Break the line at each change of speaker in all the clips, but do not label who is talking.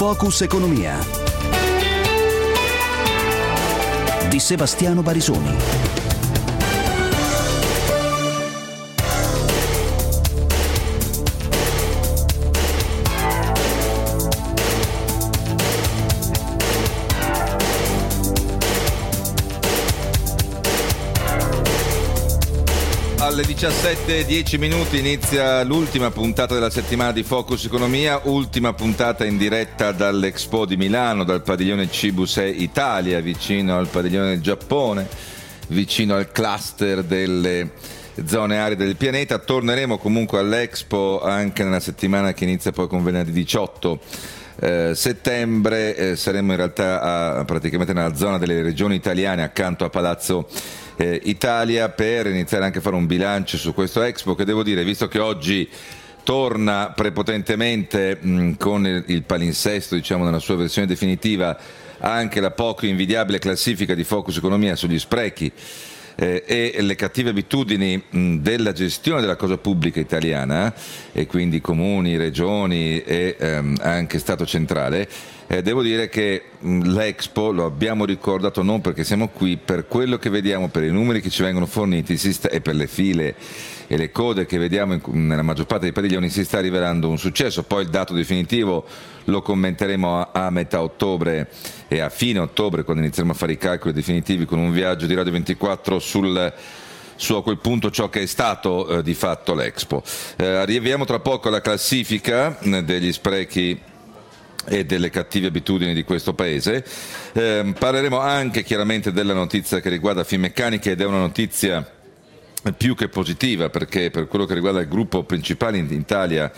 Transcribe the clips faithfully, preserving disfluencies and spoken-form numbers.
Focus Economia di Sebastiano Barisoni.
Alle diciassette e dieci minuti inizia l'ultima puntata della settimana di Focus Economia, ultima puntata in diretta dall'Expo di Milano, dal padiglione Cibusei Italia, vicino al padiglione del Giappone, vicino al cluster delle zone aride del pianeta. Torneremo comunque all'Expo anche nella settimana che inizia poi con venerdì diciotto eh, settembre. Eh, saremo in realtà a, praticamente nella zona delle regioni italiane, accanto a Palazzo Eh, Italia, per iniziare anche a fare un bilancio su questo Expo, che devo dire, visto che oggi torna prepotentemente mh, con il, il palinsesto, diciamo nella sua versione definitiva, anche la poco invidiabile classifica di Focus Economia sugli sprechi eh, e le cattive abitudini mh, della gestione della cosa pubblica italiana, e quindi comuni, regioni e ehm, anche Stato centrale. Eh, devo dire che mh, l'Expo lo abbiamo ricordato non perché siamo qui, per quello che vediamo, per i numeri che ci vengono forniti si sta, e per le file e le code che vediamo in, nella maggior parte dei padiglioni, si sta rivelando un successo. Poi il dato definitivo lo commenteremo a, a metà ottobre e a fine ottobre, quando inizieremo a fare i calcoli definitivi con un viaggio di Radio ventiquattro sul su a quel punto ciò che è stato eh, di fatto l'Expo. Eh, arriviamo tra poco alla classifica eh, degli sprechi e delle cattive abitudini di questo paese. Eh, parleremo anche chiaramente della notizia che riguarda Finmeccanica, ed è una notizia più che positiva, perché per quello che riguarda il gruppo principale in Italia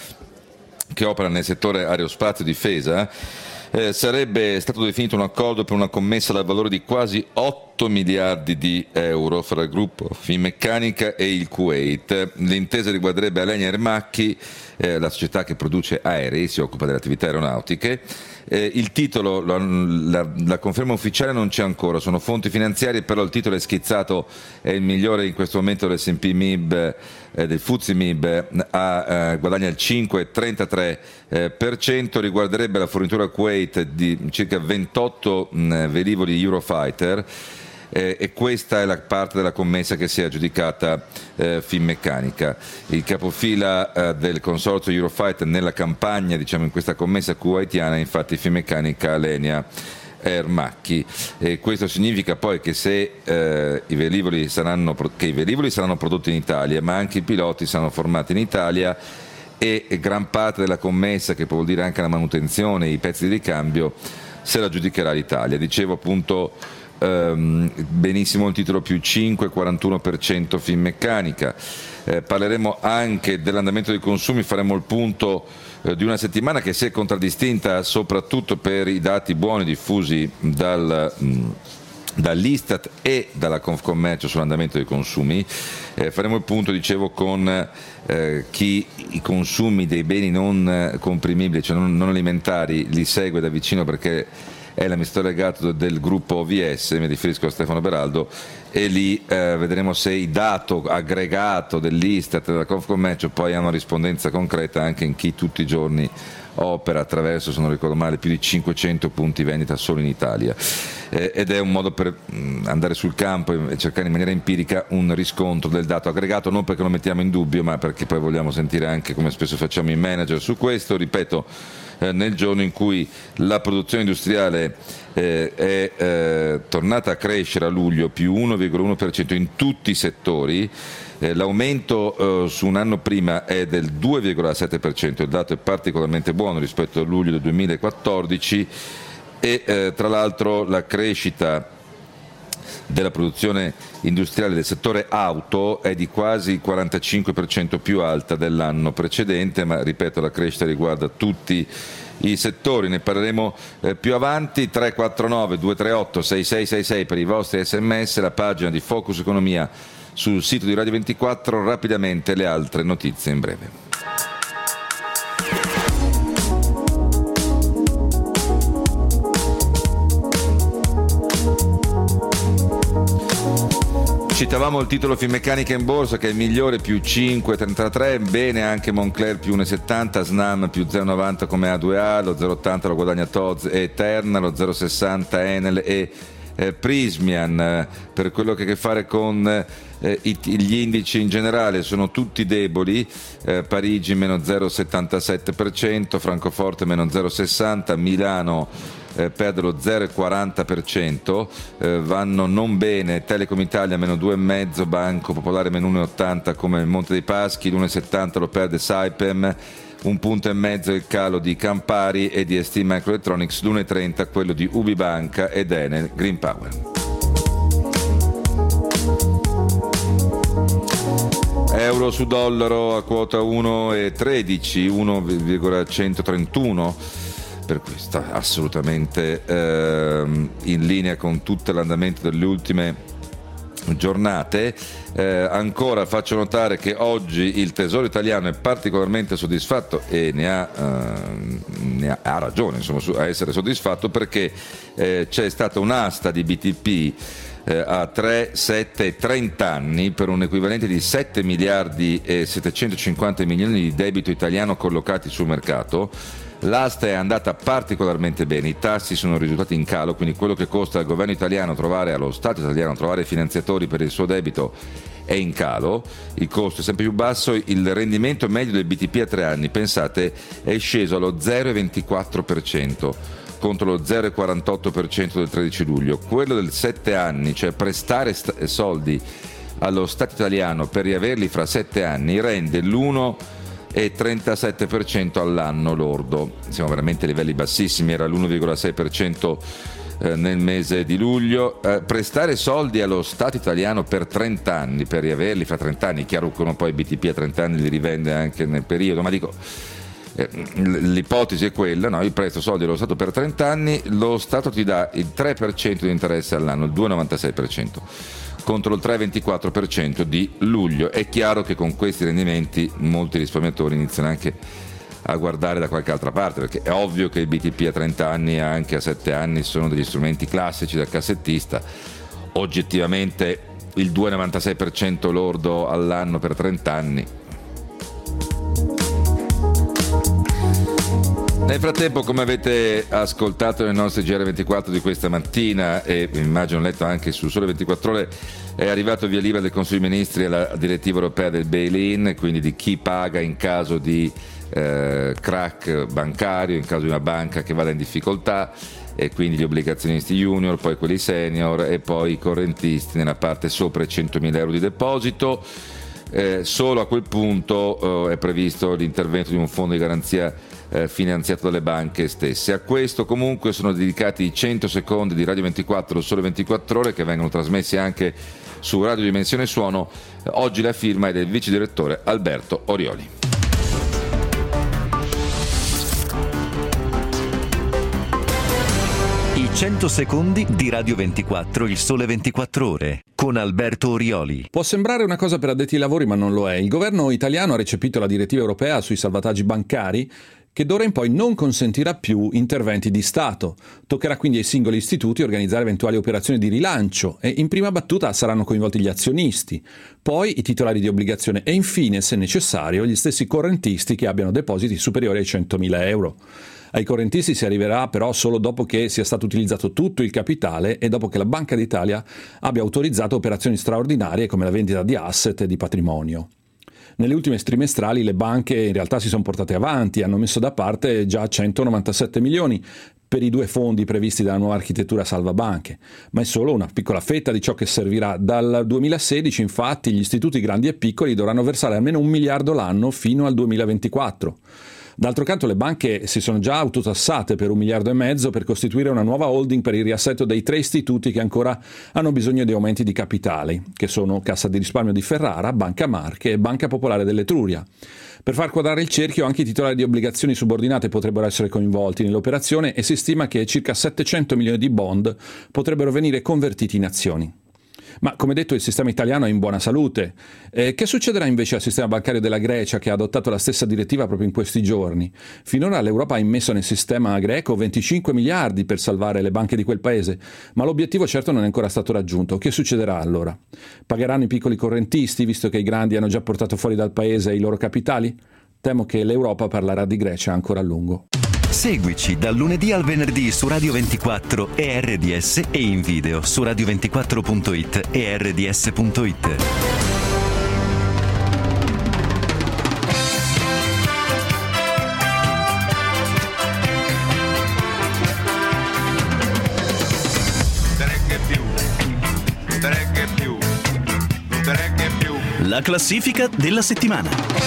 che opera nel settore aerospazio e difesa, eh, sarebbe stato definito un accordo per una commessa dal valore di quasi otto miliardi di euro fra il gruppo Finmeccanica e il Kuwait. L'intesa riguarderebbe Alenia Aermacchi, eh, la società che produce aerei, si occupa delle attività aeronautiche. Eh, il titolo, la, la, la conferma ufficiale non c'è ancora, sono fonti finanziarie, però il titolo è schizzato, è il migliore in questo momento dell'S and P M I B, eh, del F T S E M I B, a, eh, guadagna il cinque virgola trentatré per cento, eh, riguarderebbe la fornitura al Kuwait di circa ventotto mh, velivoli Eurofighter. Eh, e questa è la parte della commessa che si è aggiudicata eh, Finmeccanica. Il capofila eh, del consorzio Eurofighter nella campagna, diciamo in questa commessa kuwaitiana, infatti Finmeccanica Alenia Aermacchi. E questo significa poi che se eh, i velivoli saranno, che i velivoli saranno prodotti in Italia, ma anche i piloti saranno formati in Italia, e gran parte della commessa, che vuol dire anche la manutenzione, i pezzi di ricambio, se la aggiudicherà l'Italia. Dicevo appunto Um, benissimo il titolo, più cinque virgola quarantuno per cento Finmeccanica. Eh, parleremo anche dell'andamento dei consumi, faremo il punto eh, di una settimana che si è contraddistinta soprattutto per i dati buoni diffusi dal, mh, dall'Istat e dalla Confcommercio sull'andamento dei consumi. Eh, faremo il punto, dicevo, con eh, chi i consumi dei beni non comprimibili, cioè non, non alimentari, li segue da vicino, perché è l'amministratore delegato del gruppo O V S, mi riferisco a Stefano Beraldo, e lì eh, vedremo se il dato aggregato dell'Istat e della Confcommercio poi ha una rispondenza concreta anche in chi tutti i giorni opera attraverso, se non ricordo male, più di cinquecento punti vendita solo in Italia. Eh, ed è un modo per mh, andare sul campo e cercare in maniera empirica un riscontro del dato aggregato, non perché lo mettiamo in dubbio, ma perché poi vogliamo sentire anche, come spesso facciamo, i manager su questo. Ripeto, eh, nel giorno in cui la produzione industriale eh, è eh, tornata a crescere a luglio, più uno virgola uno per cento in tutti i settori. Eh, l'aumento eh, su un anno prima è del due virgola sette per cento, il dato è particolarmente buono rispetto a luglio del duemilaquattordici, e eh, tra l'altro la crescita della produzione industriale del settore auto è di quasi il quarantacinque per cento più alta dell'anno precedente, ma ripeto, la crescita riguarda tutti i settori. Ne parleremo eh, più avanti. Tre quattro nove due tre otto sei sei sei sei per i vostri sms, la pagina di Focus Economia sul sito di Radio ventiquattro. Rapidamente le altre notizie in breve. Citavamo il titolo Finmeccanica in borsa che è il migliore, più cinque virgola trentatré, bene anche Moncler più uno virgola settanta, Snam più zero virgola novanta come A due A, lo zero virgola ottanta lo guadagna Tod's e Terna, lo zero virgola sessanta Enel e eh, Prismian. Per quello che ha a che fare con eh, i, gli indici in generale sono tutti deboli, eh, Parigi meno zero virgola settantasette per cento, Francoforte meno zero virgola sessanta, Milano Eh, perde lo zero virgola quaranta per cento, eh, vanno non bene Telecom Italia meno due virgola cinque, Banco Popolare meno uno virgola ottanta come il Monte dei Paschi, l'uno virgola settanta lo perde Saipem, un punto e mezzo il calo di Campari e di S T Microelectronics, l'uno virgola trenta quello di Ubibanca ed Enel Green Power. Euro su dollaro a quota uno virgola tredici, uno virgola centotrentuno, per questo assolutamente eh, in linea con tutto l'andamento delle ultime giornate. Eh, ancora faccio notare che oggi il Tesoro italiano è particolarmente soddisfatto e ne ha, eh, ne ha, ha ragione insomma, a essere soddisfatto, perché eh, c'è stata un'asta di B T P eh, a tre, sette e trenta anni per un equivalente di sette miliardi e settecentocinquanta milioni di debito italiano collocati sul mercato. L'asta è andata particolarmente bene, i tassi sono risultati in calo, quindi quello che costa al governo italiano trovare, allo Stato italiano trovare finanziatori per il suo debito è in calo, il costo è sempre più basso, il rendimento medio del B T P a tre anni, pensate, è sceso allo zero virgola ventiquattro per cento contro lo zero virgola quarantotto per cento del tredici luglio, quello del sette anni, cioè prestare st- soldi allo Stato italiano per riaverli fra sette anni, rende l'uno virgola trentasette per cento all'anno lordo. Siamo veramente a livelli bassissimi, era l'uno virgola sei per cento eh, nel mese di luglio. Eh, prestare soldi allo Stato italiano per trenta anni, per riaverli fra trenta anni, chiaro che uno poi B T P a trenta anni li rivende anche nel periodo, ma dico eh, l'ipotesi è quella, no? Io presto soldi allo Stato per trenta anni, lo Stato ti dà il tre per cento di interesse all'anno, il due virgola novantasei per cento contro il tre virgola ventiquattro per cento di luglio. È chiaro che con questi rendimenti molti risparmiatori iniziano anche a guardare da qualche altra parte, perché è ovvio che il B T P a trenta anni e anche a sette anni sono degli strumenti classici da cassettista. Oggettivamente il due virgola novantasei per cento lordo all'anno per trenta anni. Nel frattempo, come avete ascoltato nel nostro G R ventiquattro di questa mattina e immagino letto anche su Sole ventiquattro Ore, è arrivato via libera del Consiglio dei Ministri la direttiva europea del bail-in, quindi di chi paga in caso di eh, crack bancario, in caso di una banca che vada in difficoltà, e quindi gli obbligazionisti junior, poi quelli senior e poi i correntisti nella parte sopra i centomila euro di deposito. Eh, solo a quel punto eh, è previsto l'intervento di un fondo di garanzia eh, finanziato dalle banche stesse. A questo comunque sono dedicati i cento secondi di Radio ventiquattro, Sole ventiquattro Ore, che vengono trasmessi anche su Radio Dimensione Suono. Eh, oggi la firma è del vice direttore Alberto Orioli.
I cento secondi di Radio ventiquattro, il Sole ventiquattro Ore, con Alberto Orioli.
Può sembrare una cosa per addetti ai lavori, ma non lo è. Il governo italiano ha recepito la direttiva europea sui salvataggi bancari, che d'ora in poi non consentirà più interventi di Stato. Toccherà quindi ai singoli istituti organizzare eventuali operazioni di rilancio e in prima battuta saranno coinvolti gli azionisti, poi i titolari di obbligazione e infine, se necessario, gli stessi correntisti che abbiano depositi superiori ai centomila euro. Ai correntisti si arriverà però solo dopo che sia stato utilizzato tutto il capitale e dopo che la Banca d'Italia abbia autorizzato operazioni straordinarie come la vendita di asset e di patrimonio. Nelle ultime trimestrali le banche in realtà si sono portate avanti e hanno messo da parte già centonovantasette milioni per i due fondi previsti dalla nuova architettura salvabanche, ma è solo una piccola fetta di ciò che servirà. Dal duemilasedici, infatti, gli istituti grandi e piccoli dovranno versare almeno un miliardo l'anno fino al duemilaventiquattro. D'altro canto le banche si sono già autotassate per un miliardo e mezzo per costituire una nuova holding per il riassetto dei tre istituti che ancora hanno bisogno di aumenti di capitali, che sono Cassa di Risparmio di Ferrara, Banca Marche e Banca Popolare dell'Etruria. Per far quadrare il cerchio anche i titolari di obbligazioni subordinate potrebbero essere coinvolti nell'operazione e si stima che circa settecento milioni di bond potrebbero venire convertiti in azioni. Ma come detto il sistema italiano è in buona salute. Eh, che succederà invece al sistema bancario della Grecia, che ha adottato la stessa direttiva proprio in questi giorni? Finora l'Europa ha immesso nel sistema greco venticinque miliardi per salvare le banche di quel paese, ma l'obiettivo certo non è ancora stato raggiunto. Che succederà allora? Pagheranno i piccoli correntisti, visto che i grandi hanno già portato fuori dal paese i loro capitali? Temo che l'Europa parlerà di Grecia ancora a lungo.
Seguici dal lunedì al venerdì su Radio ventiquattro e R D S e in video su radio ventiquattro punto it e R D S punto it.
La classifica della settimana.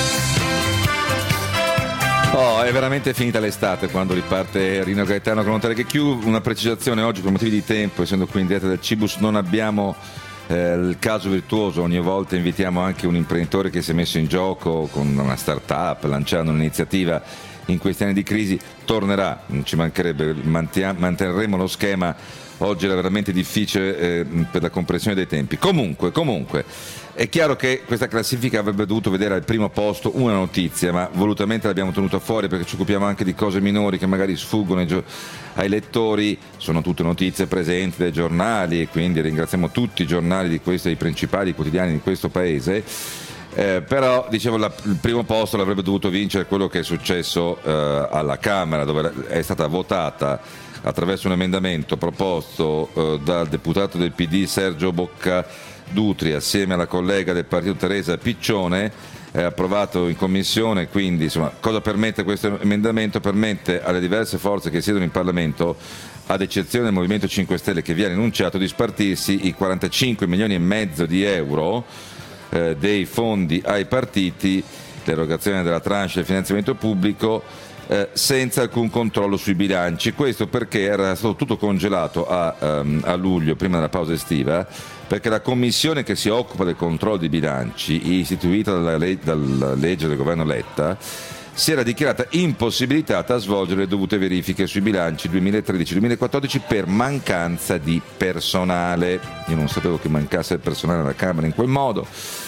Oh, è veramente finita l'estate quando riparte Rino Gaetano con un Tre che più. Una precisazione: oggi per motivi di tempo, essendo qui in diretta del Cibus, non abbiamo eh, il caso virtuoso. Ogni volta invitiamo anche un imprenditore che si è messo in gioco con una start-up, lanciando un'iniziativa in questi anni di crisi. Tornerà, non ci mancherebbe, mantia- manterremo lo schema. Oggi era veramente difficile eh, per la comprensione dei tempi. Comunque, comunque, è chiaro che questa classifica avrebbe dovuto vedere al primo posto una notizia, ma volutamente l'abbiamo tenuta fuori perché ci occupiamo anche di cose minori che magari sfuggono ai, gio- ai lettori. Sono tutte notizie presenti dai giornali e quindi ringraziamo tutti i giornali di questo, i principali quotidiani di questo paese. Eh, però dicevo, la, il primo posto l'avrebbe dovuto vincere quello che è successo eh, alla Camera, dove è stata votata attraverso un emendamento proposto eh, dal deputato del P D Sergio Boccadutri assieme alla collega del partito Teresa Piccione, eh, approvato in commissione. Quindi insomma, cosa permette questo emendamento? Permette alle diverse forze che siedono in Parlamento, ad eccezione del Movimento cinque Stelle che viene enunciato, di spartirsi i quarantacinque milioni e mezzo di euro eh, dei fondi ai partiti, l'erogazione della tranche del finanziamento pubblico, Eh, senza alcun controllo sui bilanci. Questo perché era stato tutto congelato a, um, a luglio, prima della pausa estiva, perché la commissione che si occupa del controllo dei bilanci, istituita dalla, le- dalla legge del governo Letta, si era dichiarata impossibilitata a svolgere le dovute verifiche sui bilanci duemilatredici duemilaquattordici per mancanza di personale. Io non sapevo che mancasse il personale alla Camera in quel modo.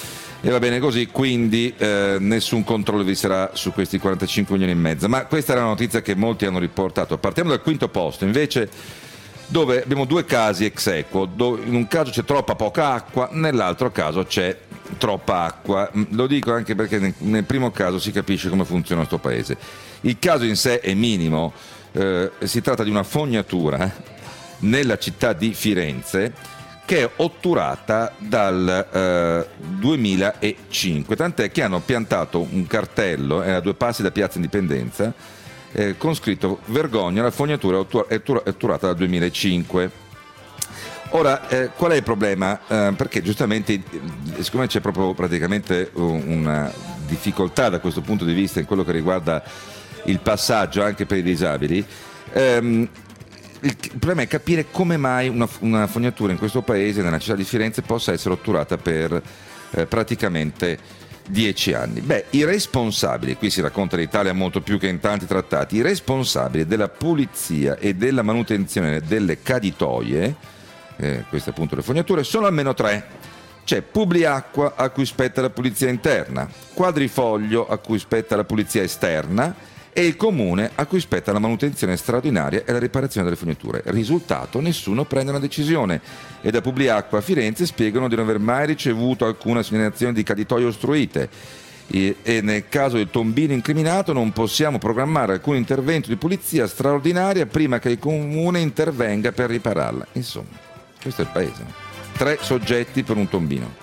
E va bene così, quindi eh, nessun controllo vi sarà su questi quarantacinque milioni e mezzo. Ma questa era la notizia che molti hanno riportato. Partiamo dal quinto posto, invece, dove abbiamo due casi ex aequo. In un caso c'è troppa poca acqua, nell'altro caso c'è troppa acqua. Lo dico anche perché nel, nel primo caso si capisce come funziona il nostro paese. Il caso in sé è minimo, eh, si tratta di una fognatura nella città di Firenze, che è otturata dal eh, duemilacinque, tant'è che hanno piantato un cartello, è a due passi da Piazza Indipendenza, eh, con scritto "Vergogna, la fognatura è otturata dal duemilacinque". Ora, eh, qual è il problema? Eh, perché giustamente, siccome c'è proprio praticamente una difficoltà da questo punto di vista in quello che riguarda il passaggio anche per i disabili, ehm, il problema è capire come mai una, una fognatura in questo paese, nella città di Firenze, possa essere otturata per eh, praticamente dieci anni. Beh, i responsabili, qui si racconta l'Italia molto più che in tanti trattati, i responsabili della pulizia e della manutenzione delle caditoie, eh, queste appunto le fognature, sono almeno tre. C'è Publiacqua, a cui spetta la pulizia interna, Quadrifoglio, a cui spetta la pulizia esterna, e il comune, a cui spetta la manutenzione straordinaria e la riparazione delle fognature. Risultato: nessuno prende una decisione, e da Publiacqua a Firenze spiegano di non aver mai ricevuto alcuna segnalazione di caditoie ostruite, e, e nel caso del tombino incriminato non possiamo programmare alcun intervento di pulizia straordinaria prima che il comune intervenga per ripararla. Insomma, questo è il paese. Tre soggetti per un tombino.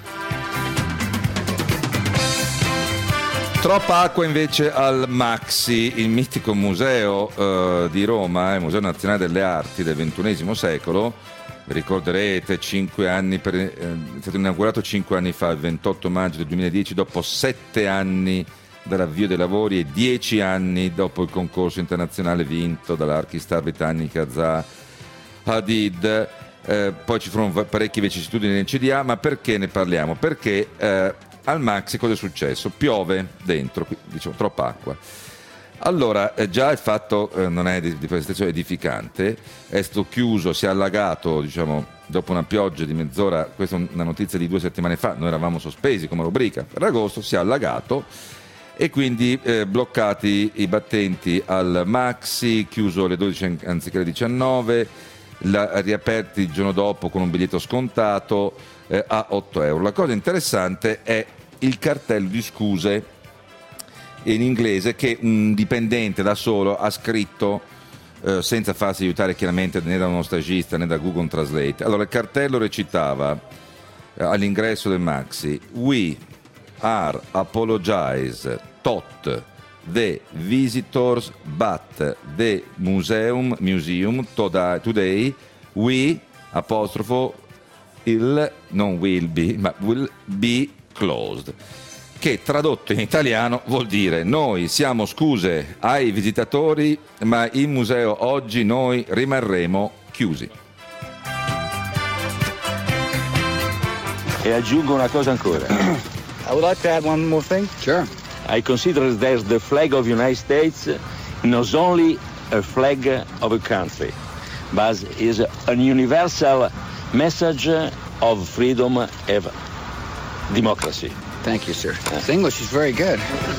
Troppa acqua invece al Maxi, il mitico museo eh, di Roma, il Museo Nazionale delle Arti del ventunesimo secolo. Ricorderete, cinque anni per, eh, è stato inaugurato cinque anni fa, il ventotto maggio del duemiladieci, dopo sette anni dall'avvio dei lavori e dieci anni dopo il concorso internazionale vinto dall'archistar britannica Zaha Hadid. Eh, poi ci furono parecchie vicissitudini nel C D A, ma perché ne parliamo? Perché eh, al Maxi cosa è successo? Piove dentro, diciamo troppa acqua. Allora, eh, già il fatto eh, non è di, di presentazione edificante, è stato chiuso, si è allagato, diciamo, dopo una pioggia di mezz'ora, questa è una notizia di due settimane fa, noi eravamo sospesi come rubrica, Ferragosto si è allagato e quindi eh, bloccati i battenti al Maxi, chiuso alle dodici anziché alle diciannove, la, riaperti il giorno dopo con un biglietto scontato eh, a otto euro. La cosa interessante è il cartello di scuse in inglese che un dipendente da solo ha scritto eh, senza farsi aiutare chiaramente né da uno stagista né da Google Translate. Allora il cartello recitava eh, all'ingresso del Maxi: We are apologize tot the visitors but the museum museum today we apostrofo il non will be ma will be closed, che tradotto in italiano vuol dire noi siamo scuse ai visitatori, ma il museo oggi noi rimarremo chiusi.
E aggiungo una cosa ancora.
I would like to add one more thing.
Sure. I consider that the flag of the United States not only a flag of a country, but is a universal message of freedom and democracy.
Thank you, sir. His English is very good.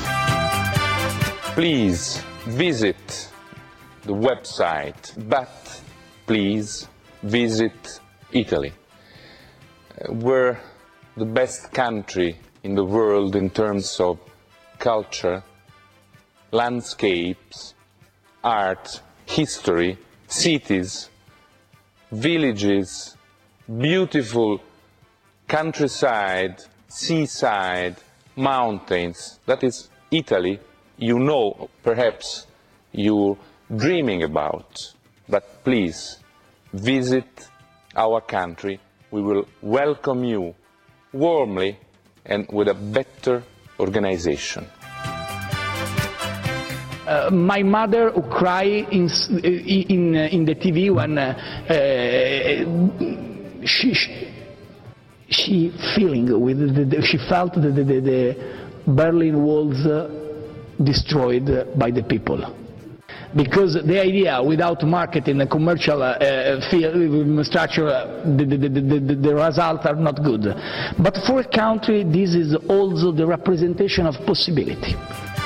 Please visit the website, but please visit Italy. We're the best country in the world in terms of culture, landscapes, art, history, cities, villages, beautiful countryside, seaside, mountains. That is Italy, you know, perhaps you're dreaming about. But please, visit our country. We will welcome you warmly and with a better organization.
Uh, my mother who cried in in in the T V when uh, uh, she, she she feeling with the, the, she felt the, the, the, the Berlin walls uh, destroyed by the people, because the idea without marketing and commercial uh, uh, structure uh, the, the, the, the, the results are not good, but for a country this is also the representation of possibility.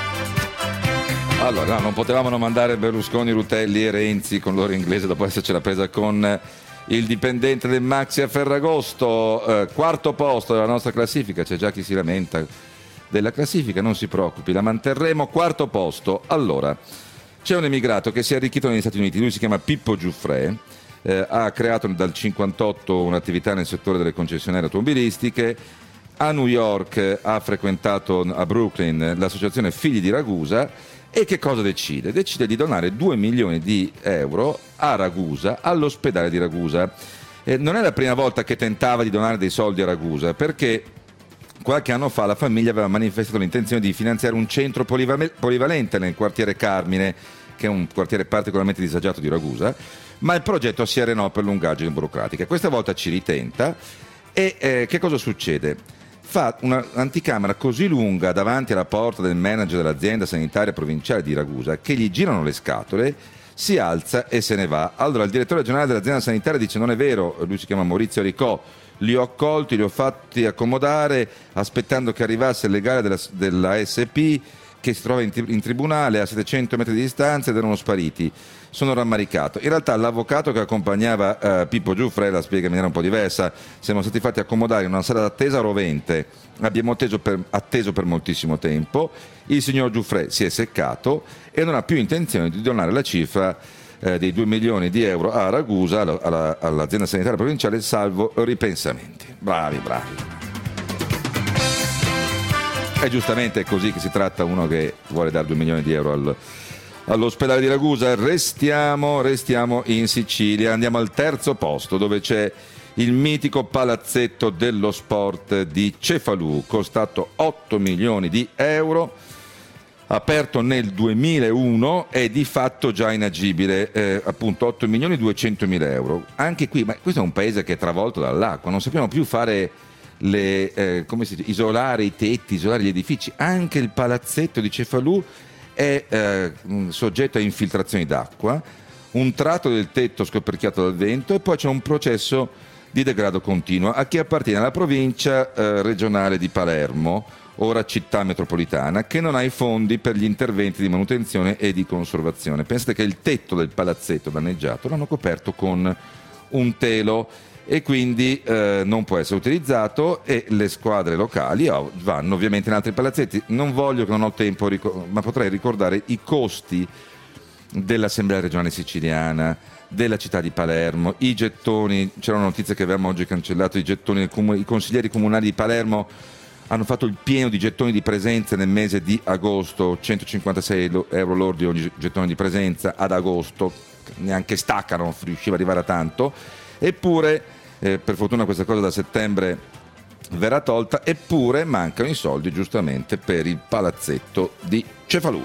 Allora, no, non potevamo non mandare Berlusconi, Rutelli e Renzi con loro inglese dopo essercela presa con il dipendente del Maxi a Ferragosto. Eh, quarto posto della nostra classifica, c'è già chi si lamenta della classifica, non si preoccupi, la manterremo. Quarto posto. Allora, c'è un emigrato che si è arricchito negli Stati Uniti, lui si chiama Pippo Giuffre, eh, ha creato dal cinquantotto un'attività nel settore delle concessionarie automobilistiche. A New York ha frequentato, a Brooklyn, l'associazione Figli di Ragusa. E che cosa decide? Decide di donare due milioni di euro a Ragusa, all'ospedale di Ragusa. Eh, non è la prima volta che tentava di donare dei soldi a Ragusa, perché qualche anno fa la famiglia aveva manifestato l'intenzione di finanziare un centro polival- polivalente nel quartiere Carmine, che è un quartiere particolarmente disagiato di Ragusa, ma il progetto si arenò per lungaggini burocratiche. Questa volta ci ritenta e eh, che cosa succede? Fa un'anticamera così lunga davanti alla porta del manager dell'azienda sanitaria provinciale di Ragusa che gli girano le scatole, si alza e se ne va. Allora il direttore generale dell'azienda sanitaria dice: non è vero, lui si chiama Maurizio Ricò, li ho accolti, li ho fatti accomodare aspettando che arrivasse il legale della, della A S P che si trova in, in tribunale a settecento metri di distanza ed erano spariti. Sono rammaricato. In realtà l'avvocato che accompagnava uh, Pippo Giuffre la spiega in maniera un po' diversa: siamo stati fatti accomodare in una sala d'attesa rovente, abbiamo atteso per, atteso per moltissimo tempo, il signor Giuffre si è seccato e non ha più intenzione di donare la cifra eh, dei due milioni di euro a Ragusa, alla, alla, all'azienda sanitaria provinciale, salvo ripensamenti. Bravi, bravi. E giustamente è così che si tratta uno che vuole dare due milioni di euro al all'ospedale di Ragusa. Restiamo, restiamo in Sicilia, andiamo al terzo posto dove c'è il mitico palazzetto dello sport di Cefalù, costato otto milioni di euro, aperto nel duemilauno, è di fatto già inagibile, eh, appunto otto milioni duecentomila euro. Anche qui, ma questo è un paese che è travolto dall'acqua, non sappiamo più fare le, eh, come si dice, isolare i tetti, isolare gli edifici. Anche il palazzetto di Cefalù è eh, soggetto a infiltrazioni d'acqua, un tratto del tetto scoperchiato dal vento e poi c'è un processo di degrado continuo a chi appartiene alla provincia eh, regionale di Palermo, ora città metropolitana, che non ha i fondi per gli interventi di manutenzione e di conservazione. Pensate che il tetto del palazzetto danneggiato l'hanno coperto con un telo e quindi eh, non può essere utilizzato, e le squadre locali oh, vanno ovviamente in altri palazzetti. Non voglio, che non ho tempo, ricor- ma potrei ricordare i costi dell'Assemblea regionale siciliana, della città di Palermo, i gettoni. C'era una notizia che avevamo oggi cancellato, i gettoni del comune, i consiglieri comunali di Palermo hanno fatto il pieno di gettoni di presenza nel mese di agosto, centocinquantasei euro lordi ogni gettone di presenza ad agosto, neanche Stacca non riusciva ad arrivare a tanto, eppure eh, per fortuna questa cosa da settembre verrà tolta, eppure mancano i soldi giustamente per il palazzetto di Cefalù.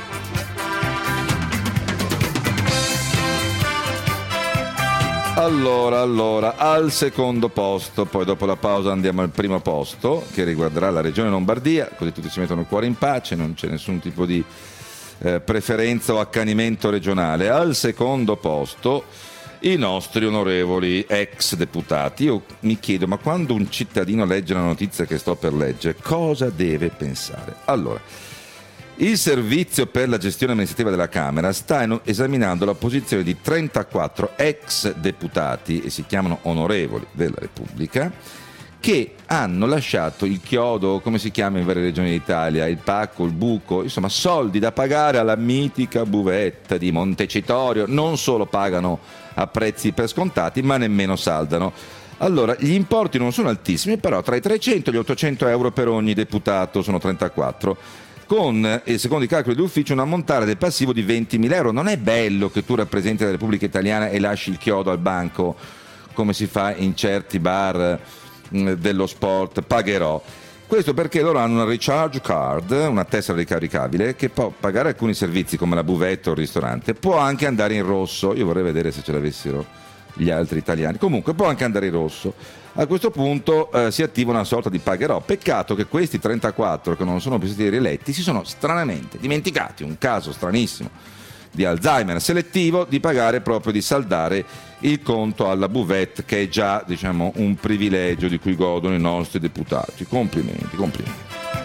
Allora, allora, al secondo posto, poi dopo la pausa andiamo al primo posto, che riguarderà la regione Lombardia, così tutti si mettono il cuore in pace, non c'è nessun tipo di eh, preferenza o accanimento regionale. Al secondo posto i nostri onorevoli ex deputati. Io mi chiedo, ma quando un cittadino legge la notizia che sto per leggere, cosa deve pensare? Allora, il servizio per la gestione amministrativa della Camera sta esaminando la posizione di trentaquattro ex deputati, e si chiamano onorevoli della Repubblica, che hanno lasciato il chiodo, come si chiama in varie regioni d'Italia, il pacco, il buco, insomma soldi da pagare alla mitica buvetta di Montecitorio. Non solo pagano a prezzi per scontati, ma nemmeno saldano. Allora, gli importi non sono altissimi, però tra i trecento e gli ottocento euro per ogni deputato, sono trentaquattro, con, eh, secondo i calcoli d'ufficio, un ammontare del passivo di ventimila euro. Non è bello che tu rappresenti la Repubblica Italiana e lasci il chiodo al banco, come si fa in certi bar mh, dello sport, pagherò. Questo perché loro hanno una recharge card, una tessera ricaricabile, che può pagare alcuni servizi come la buvetta o il ristorante, può anche andare in rosso. Io vorrei vedere se ce l'avessero gli altri italiani. Comunque può anche andare in rosso. A questo punto eh, si attiva una sorta di pagherò. Peccato che questi trentaquattro che non sono più stati rieletti si sono stranamente dimenticati, un caso stranissimo di Alzheimer selettivo, di pagare, proprio di saldare il conto alla buvette, che è già, diciamo, un privilegio di cui godono i nostri deputati. Complimenti, complimenti.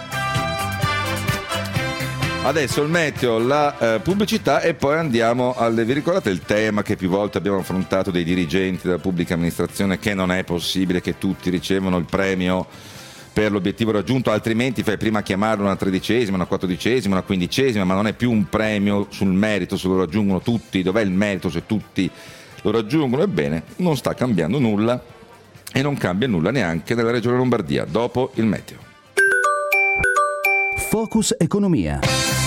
Adesso il meteo, la eh, pubblicità, e poi andiamo alle... Vi ricordate il tema che più volte abbiamo affrontato dei dirigenti della pubblica amministrazione, che non è possibile che tutti ricevano il premio per l'obiettivo raggiunto, altrimenti fai prima a chiamarlo una tredicesima, una quattordicesima, una quindicesima, ma non è più un premio sul merito se lo raggiungono tutti. Dov'è il merito se tutti lo raggiungono? Ebbene, non sta cambiando nulla, e non cambia nulla neanche nella regione Lombardia. Dopo il meteo.
Focus Economia.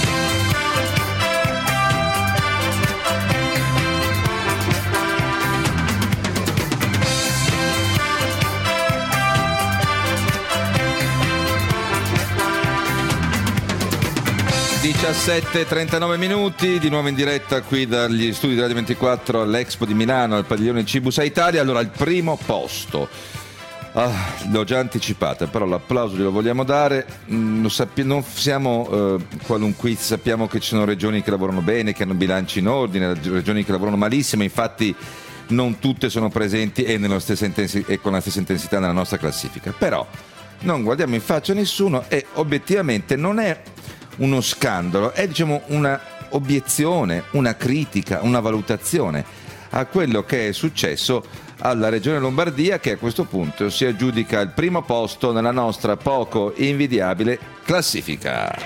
diciassette e trentanove minuti, di nuovo in diretta qui dagli studi di Radio ventiquattro all'Expo di Milano, al padiglione Cibus Italia. Allora, al primo posto, ah, l'ho già anticipata, però l'applauso glielo vogliamo dare. Mm, lo sappi- non siamo eh, qualunquisti, sappiamo che ci sono regioni che lavorano bene, che hanno bilanci in ordine, regioni che lavorano malissimo, infatti non tutte sono presenti e, nella stessa intensi- e con la stessa intensità nella nostra classifica. Però non guardiamo in faccia a nessuno, e obiettivamente non è uno scandalo, è, diciamo, una obiezione, una critica, una valutazione a quello che è successo alla regione Lombardia, che a questo punto si aggiudica il primo posto nella nostra poco invidiabile classifica.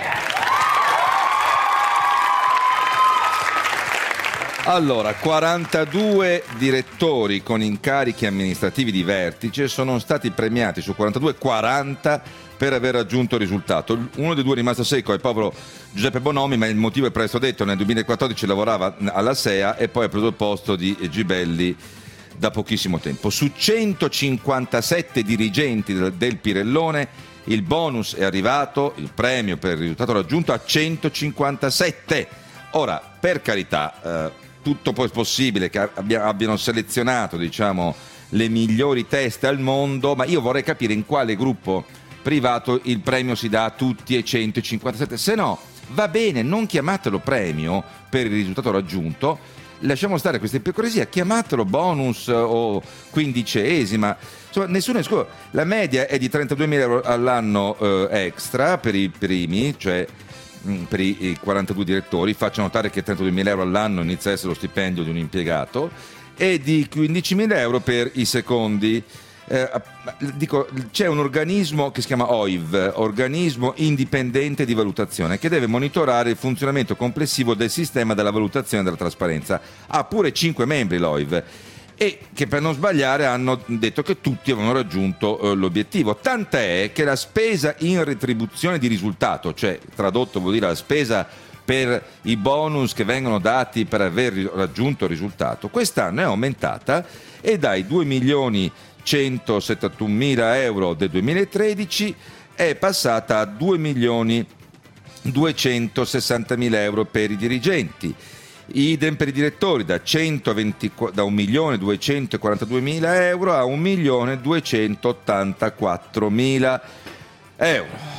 Allora, quarantadue direttori con incarichi amministrativi di vertice sono stati premiati su quarantadue, quaranta per aver raggiunto il risultato. Uno dei due è rimasto secco, è il povero Giuseppe Bonomi, ma il motivo è presto detto: nel duemilaquattordici lavorava alla S E A e poi ha preso il posto di Gibelli da pochissimo tempo. Su centocinquantasette dirigenti del, del Pirellone, il bonus è arrivato, il premio per il risultato raggiunto, a centocinquantasette. Ora, per carità, eh, tutto poi è possibile che abbia, abbiano selezionato, diciamo, le migliori teste al mondo, ma io vorrei capire in quale gruppo privato il premio si dà a tutti e centocinquantasette, se no va bene, non chiamatelo premio per il risultato raggiunto, lasciamo stare questa ipocrisia, chiamatelo bonus o quindicesima, insomma nessuno è scuola. La media è di trentaduemila euro all'anno eh, extra per i primi, cioè mh, per i, i quarantadue direttori. Faccio notare che trentaduemila euro all'anno inizia a essere lo stipendio di un impiegato, e di quindicimila euro per i secondi. Eh, dico, c'è un organismo che si chiama O I V, Organismo Indipendente di Valutazione, che deve monitorare il funzionamento complessivo del sistema della valutazione e della trasparenza. Ha pure cinque membri l'O I V, e che per non sbagliare hanno detto che tutti avevano raggiunto eh, l'obiettivo, tant'è che la spesa in retribuzione di risultato, cioè tradotto vuol dire la spesa per i bonus che vengono dati per aver raggiunto il risultato, quest'anno è aumentata e dai due milioni centosettantunomila euro del duemilatredici è passata a due milioni duecentosessantamila euro per i dirigenti. Idem per i direttori, da, centoventi, da un milione duecentoquarantaduemila euro a un milione duecentottantaquattromila euro.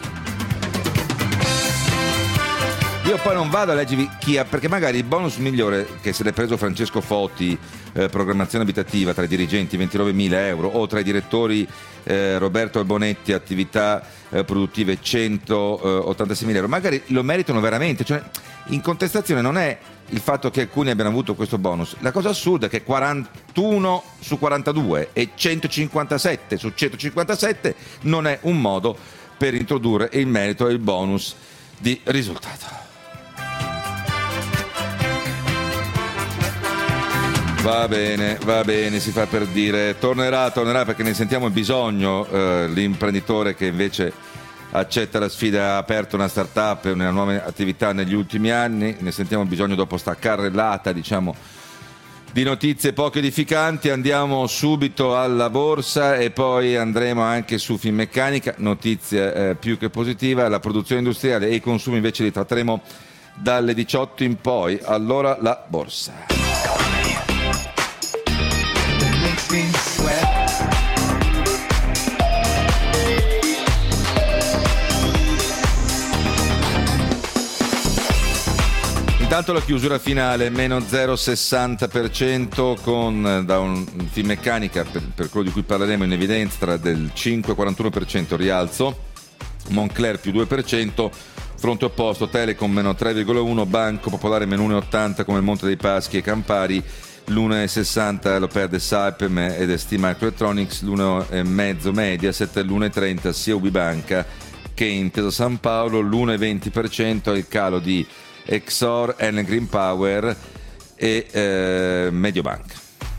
Io poi non vado a leggervi chi ha, perché magari il bonus migliore che se l'è preso Francesco Foti, eh, programmazione abitativa, tra i dirigenti ventinovemila euro, o tra i direttori eh, Roberto Albonetti, attività eh, produttive centottantaseimila euro, magari lo meritano veramente. Cioè, in contestazione non è il fatto che alcuni abbiano avuto questo bonus, la cosa assurda è che quarantuno su quarantadue e centocinquantasette su centocinquantasette non è un modo per introdurre il merito e il bonus di risultato. Va bene, va bene, si fa per dire. Tornerà, tornerà perché ne sentiamo il bisogno. Eh, l'imprenditore che invece accetta la sfida, ha aperto una start-up, una nuova attività negli ultimi anni, ne sentiamo il bisogno dopo sta carrellata, diciamo, di notizie poco edificanti. Andiamo subito alla borsa e poi andremo anche su Finmeccanica, notizia eh, più che positiva. La produzione industriale e i consumi invece li tratteremo dalle diciotto in poi. Allora la borsa. Intanto la chiusura finale meno zero virgola sessanta per cento con da un Finmeccanica, per, per quello di cui parleremo, in evidenza tra del cinque virgola quarantuno per cento rialzo, Moncler più due per cento, fronte opposto Telecom meno tre virgola uno, Banco Popolare meno uno virgola ottanta come il Monte dei Paschi e Campari, l'uno virgola sessanta lo perde Saipem ed St Microelectronics, l'uno virgola cinque Mediaset, l'uno virgola trenta sia Ubibanca che Intesa San Paolo, l'uno virgola venti per cento è il calo di Exor, Enel Green Power e eh, Mediobanca.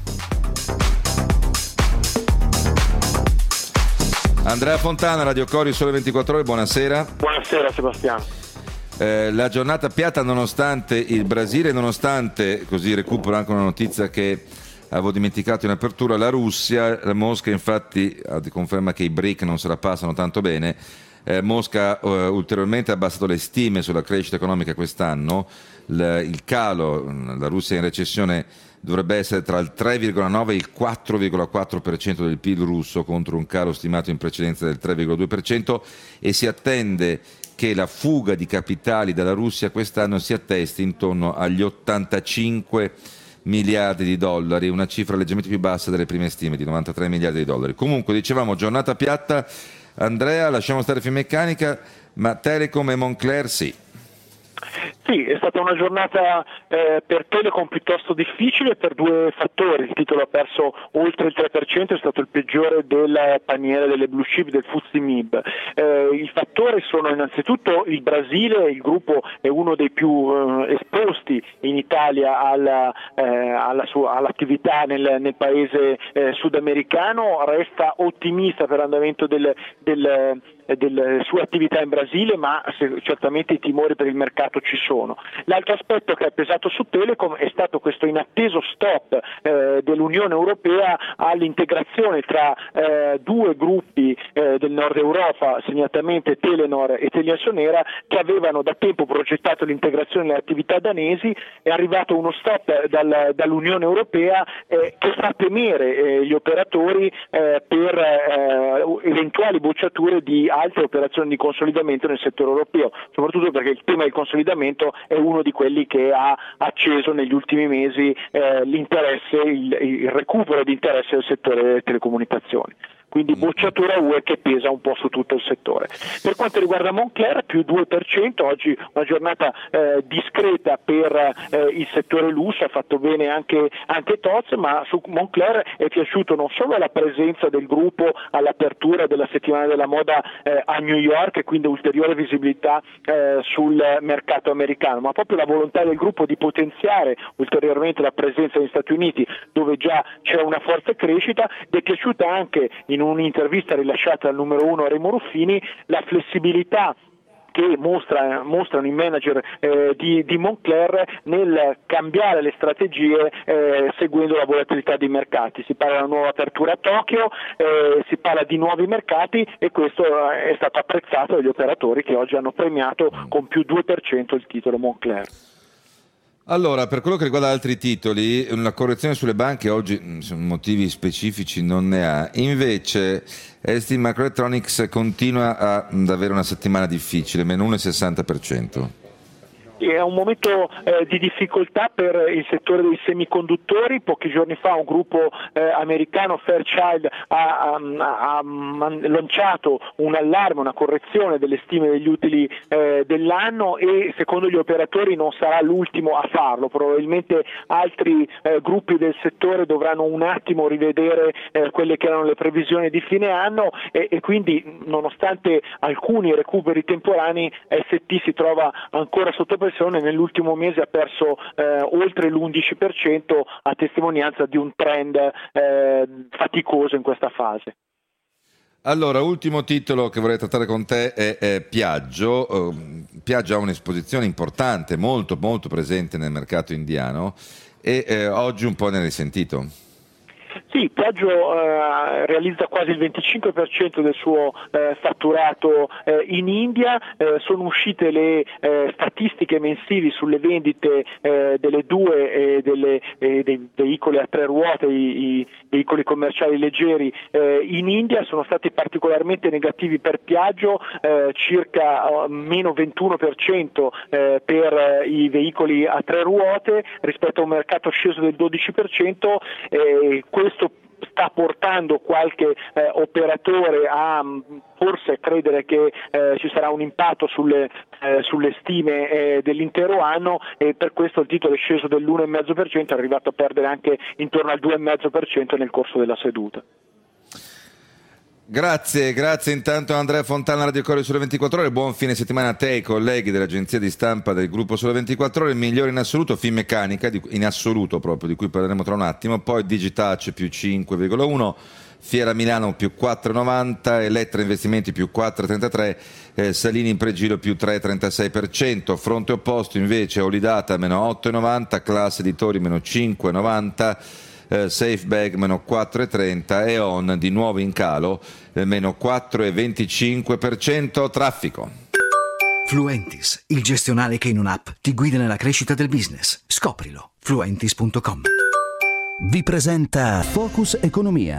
Andrea Fontana, Radio Cori, Sole ventiquattro Ore, buonasera.
Buonasera Sebastiano.
Eh, la giornata piatta nonostante il Brasile, nonostante, così recupero anche una notizia che avevo dimenticato in apertura, la Russia, la Mosca infatti conferma che i B R I C non se la passano tanto bene. Eh, Mosca ha uh, ulteriormente abbassato le stime sulla crescita economica quest'anno. L- il calo, la Russia in recessione, dovrebbe essere tra il tre virgola nove e il quattro virgola quattro per cento del P I L russo, contro un calo stimato in precedenza del tre virgola due per cento, e si attende che la fuga di capitali dalla Russia quest'anno si attesti intorno agli ottantacinque miliardi di dollari, una cifra leggermente più bassa delle prime stime di novantatré miliardi di dollari. Comunque, dicevamo, giornata piatta. Andrea, lasciamo stare Finmeccanica, ma Telecom e Moncler sì.
Sì, è stata una giornata eh, per Telecom piuttosto difficile per due fattori. Il titolo ha perso oltre il tre per cento, è stato il peggiore del paniere delle blue chip del F T S E M I B. Eh, I fattori sono innanzitutto il Brasile, il gruppo è uno dei più eh, esposti in Italia alla, eh, alla sua, all'attività nel, nel paese eh, sudamericano, resta ottimista per l'andamento del, del delle sue attività in Brasile, ma certamente i timori per il mercato ci sono. L'altro aspetto che ha pesato su Telecom è stato questo inatteso stop eh, dell'Unione Europea all'integrazione tra eh, due gruppi eh, del Nord Europa, segnatamente Telenor e Teliasonera, che avevano da tempo progettato l'integrazione delle attività danesi. È arrivato uno stop dal, dall'Unione Europea eh, che fa temere eh, gli operatori eh, per eh, eventuali bocciature di altre operazioni di consolidamento nel settore europeo, soprattutto perché il tema del consolidamento è uno di quelli che ha acceso negli ultimi mesi eh, l'interesse, il, il recupero di interesse del settore delle telecomunicazioni. Quindi bocciatura U E che pesa un po' su tutto il settore. Per quanto riguarda Moncler, più due per cento, oggi una giornata eh, discreta per eh, il settore lusso, ha fatto bene anche, anche Tozz, ma su Moncler è piaciuto non solo la presenza del gruppo all'apertura della settimana della moda eh, a New York e quindi ulteriore visibilità eh, sul mercato americano, ma proprio la volontà del gruppo di potenziare ulteriormente la presenza negli Stati Uniti, dove già c'è una forte crescita. Ed è piaciuta anche in un'intervista rilasciata dal numero uno Remo Ruffini la flessibilità che mostra, mostrano i manager eh, di, di Moncler nel cambiare le strategie eh, seguendo la volatilità dei mercati. Si parla di una nuova apertura a Tokyo, eh, si parla di nuovi mercati e questo è stato apprezzato dagli operatori che oggi hanno premiato con più due per cento il titolo Moncler.
Allora, per quello che riguarda altri titoli, una correzione sulle banche oggi, motivi specifici non ne ha, invece S T Microelectronics continua a, ad avere una settimana difficile, meno uno virgola sessanta per cento.
È un momento eh, di difficoltà per il settore dei semiconduttori. Pochi giorni fa un gruppo eh, americano, Fairchild, ha, ha, ha, ha lanciato un allarme, una correzione delle stime degli utili eh, dell'anno e secondo gli operatori non sarà l'ultimo a farlo. Probabilmente altri eh, gruppi del settore dovranno un attimo rivedere eh, quelle che erano le previsioni di fine anno e, e quindi nonostante alcuni recuperi temporanei S T si trova ancora sotto pressione. Nell'ultimo mese ha perso eh, oltre l'undici per cento a testimonianza di un trend eh, faticoso in questa fase.
Allora, ultimo titolo che vorrei trattare con te è, è Piaggio. Uh, Piaggio ha un'esposizione importante, molto molto presente nel mercato indiano e eh, oggi un po' ne hai risentito.
Sì, Piaggio eh, realizza quasi il venticinque per cento del suo eh, fatturato eh, in India, eh, sono uscite le eh, statistiche mensili sulle vendite eh, delle due e delle, eh, dei veicoli a tre ruote, i, i veicoli commerciali leggeri eh, in India, sono stati particolarmente negativi per Piaggio, eh, circa oh, meno ventuno per cento eh, per eh, i veicoli a tre ruote rispetto a un mercato sceso del dodici per cento. Eh, questo sta portando qualche eh, operatore a mh, forse credere che eh, ci sarà un impatto sulle, eh, sulle stime eh, dell'intero anno e per questo il titolo è sceso dell'uno virgola cinque per cento, è arrivato a perdere anche intorno al due virgola cinque per cento nel corso della seduta.
Grazie, grazie intanto a Andrea Fontana, Radio Corriere Sole ventiquattro Ore, buon fine settimana a te e ai colleghi dell'agenzia di stampa del gruppo Sole ventiquattro Ore, il migliore in assoluto Finmeccanica, in assoluto proprio, di cui parleremo tra un attimo, poi Digitace più cinque virgola uno, Fiera Milano più quattro virgola novanta, Elettra Investimenti più quattro virgola trentatré, eh, Salini in Pregilo più tre virgola trentasei per cento, fronte opposto invece Olidata meno otto virgola novanta, Class Editori meno cinque virgola novanta, Uh, Safebag meno quattro virgola trenta e On di nuovo in calo eh, meno quattro virgola venticinque per cento. Traffico.
Fluentis, il gestionale che in un'app ti guida nella crescita del business. Scoprilo. Fluentis punto com.
Vi presenta Focus Economia.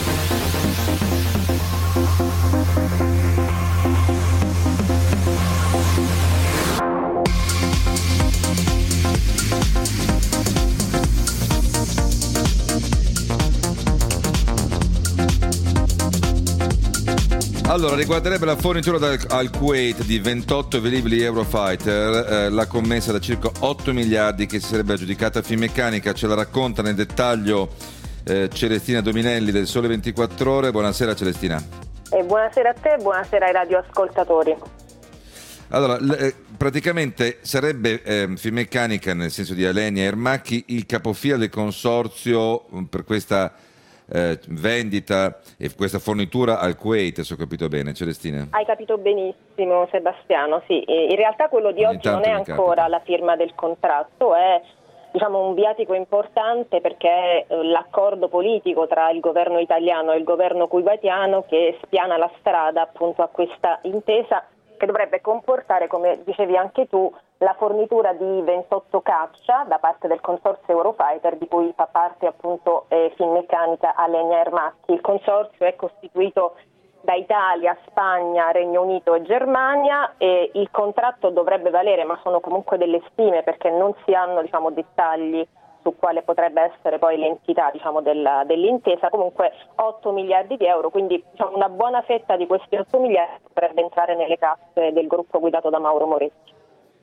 Allora, riguarderebbe la fornitura dal, al Kuwait di ventotto velivoli Eurofighter, eh, la commessa da circa otto miliardi che si sarebbe aggiudicata a Finmeccanica. Ce la racconta nel dettaglio eh, Celestina Dominelli del Sole ventiquattro Ore. Buonasera Celestina.
E buonasera a te e buonasera ai radioascoltatori.
Allora, l- praticamente sarebbe eh, Finmeccanica, nel senso di Alenia Aermacchi, il capofila del consorzio per questa Eh, vendita e questa fornitura al Kuwait, se ho capito bene, Celestina?
Hai capito benissimo, Sebastiano, sì. In realtà quello di
Ogni
oggi non è ancora
capita.
la firma del contratto, è diciamo un viatico importante perché è l'accordo politico tra il governo italiano e il governo kuwaitiano che spiana la strada appunto a questa intesa che dovrebbe comportare, come dicevi anche tu, la fornitura di ventotto caccia da parte del consorzio Eurofighter di cui fa parte appunto eh, Finmeccanica Alenia Aermacchi. Il consorzio è costituito da Italia, Spagna, Regno Unito e Germania, e il contratto dovrebbe valere, ma sono comunque delle stime perché non si hanno, diciamo, dettagli su quale potrebbe essere poi l'entità, diciamo, della, dell'intesa, comunque otto miliardi di euro, quindi diciamo, una buona fetta di questi otto miliardi potrebbe entrare nelle casse del gruppo guidato da Mauro Moretti.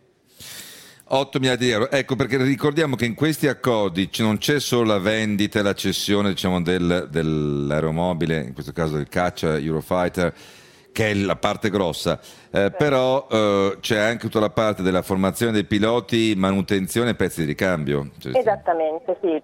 otto miliardi di euro, ecco perché ricordiamo che in questi accordi non c'è solo la vendita e la cessione, diciamo, del, dell'aeromobile, in questo caso del caccia Eurofighter, che è la parte grossa, eh, però eh, c'è anche tutta la parte della formazione dei piloti, manutenzione e pezzi di ricambio. Cioè,
esattamente, sì.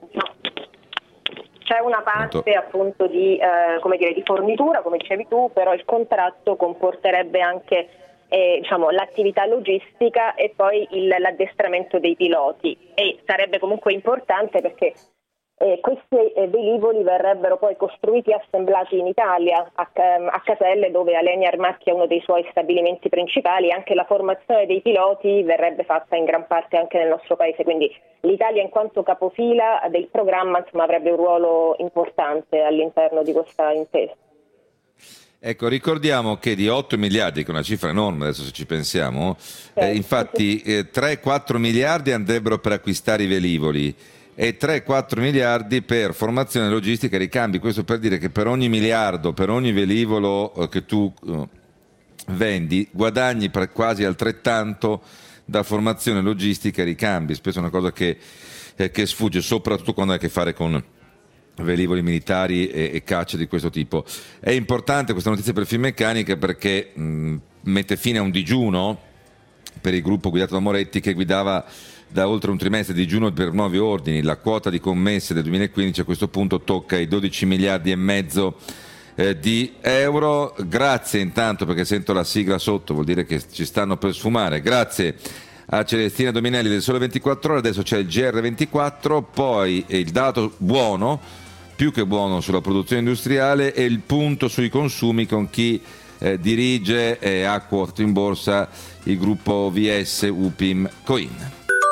C'è una parte Punto. appunto di, eh, come dire, di fornitura, come dicevi tu, però il contratto comporterebbe anche eh, diciamo, l'attività logistica e poi il, l'addestramento dei piloti, e sarebbe comunque importante perché Eh, questi eh, velivoli verrebbero poi costruiti e assemblati in Italia, a, a Caselle, dove Alenia Aermacchi è uno dei suoi stabilimenti principali. Anche la formazione dei piloti verrebbe fatta in gran parte anche nel nostro paese, quindi l'Italia in quanto capofila del programma, insomma, avrebbe un ruolo importante all'interno di questa intesa.
Ecco, ricordiamo che di otto miliardi, che è una cifra enorme adesso se ci pensiamo, certo. eh, infatti eh, tre quattro miliardi andrebbero per acquistare i velivoli e tre quattro miliardi per formazione, logistica e ricambi. Questo per dire che per ogni miliardo, per ogni velivolo eh, che tu eh, vendi, guadagni per quasi altrettanto da formazione, logistica e ricambi. Spesso è una cosa che, eh, che sfugge, soprattutto quando hai a che fare con velivoli militari e, e caccia di questo tipo. È importante questa notizia per Finmeccanica perché mh, mette fine a un digiuno per il gruppo guidato da Moretti, che guidava da oltre un trimestre digiuno per nuovi ordini. La quota di commesse del duemilaquindici a questo punto tocca i dodici miliardi e mezzo eh, di euro. Grazie intanto, perché sento la sigla sotto, vuol dire che ci stanno per sfumare. Grazie a Celestina Dominelli del Sole ventiquattro Ore. Adesso c'è il G R ventiquattro, poi il dato buono, più che buono, sulla produzione industriale, e il punto sui consumi con chi eh, dirige e ha quotato in borsa il gruppo V S U P I M Coin.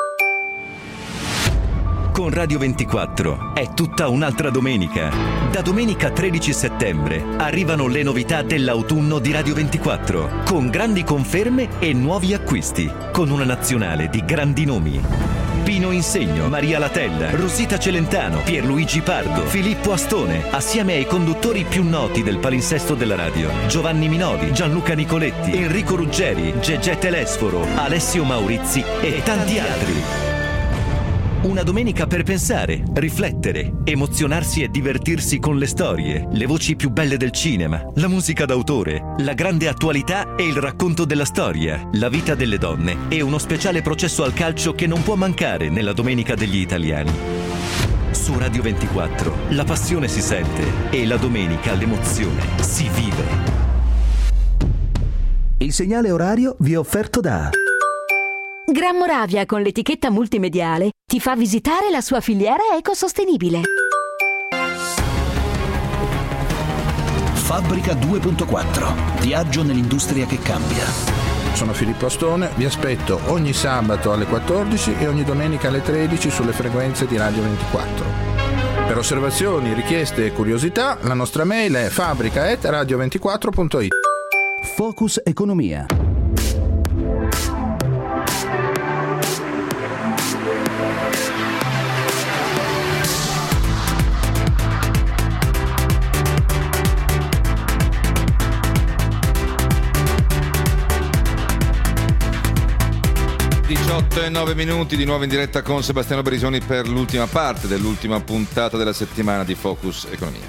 Con Radio ventiquattro è tutta un'altra domenica. Da domenica tredici settembre arrivano le novità dell'autunno di Radio ventiquattro, con grandi conferme e nuovi acquisti, con una nazionale di grandi nomi: Pino Insegno, Maria Latella, Rosita Celentano, Pierluigi Pardo, Filippo Astone, assieme ai conduttori più noti del palinsesto della radio: Giovanni Minoli, Gianluca Nicoletti, Enrico Ruggeri, Gegè Telesforo, Alessio Maurizi e tanti altri. Una domenica per pensare, riflettere, emozionarsi e divertirsi con le storie, le voci più belle del cinema, la musica d'autore, la grande attualità e il racconto della storia, la vita delle donne e uno speciale processo al calcio che non può mancare nella Domenica degli Italiani. Su Radio ventiquattro la passione si sente e la domenica l'emozione si vive.
Il segnale orario vi è offerto da
Gran Moravia, con l'etichetta multimediale, ti fa visitare la sua filiera ecosostenibile.
Fabbrica due punto quattro. Viaggio nell'industria che cambia.
Sono Filippo Astone, vi aspetto ogni sabato alle quattordici e ogni domenica alle tredici sulle frequenze di Radio ventiquattro. Per osservazioni, richieste e curiosità, la nostra mail è fabbrica chiocciola radio ventiquattro punto it.
Focus Economia.
diciotto e nove minuti, di nuovo in diretta con Sebastiano Berisoni per l'ultima parte dell'ultima puntata della settimana di Focus Economia.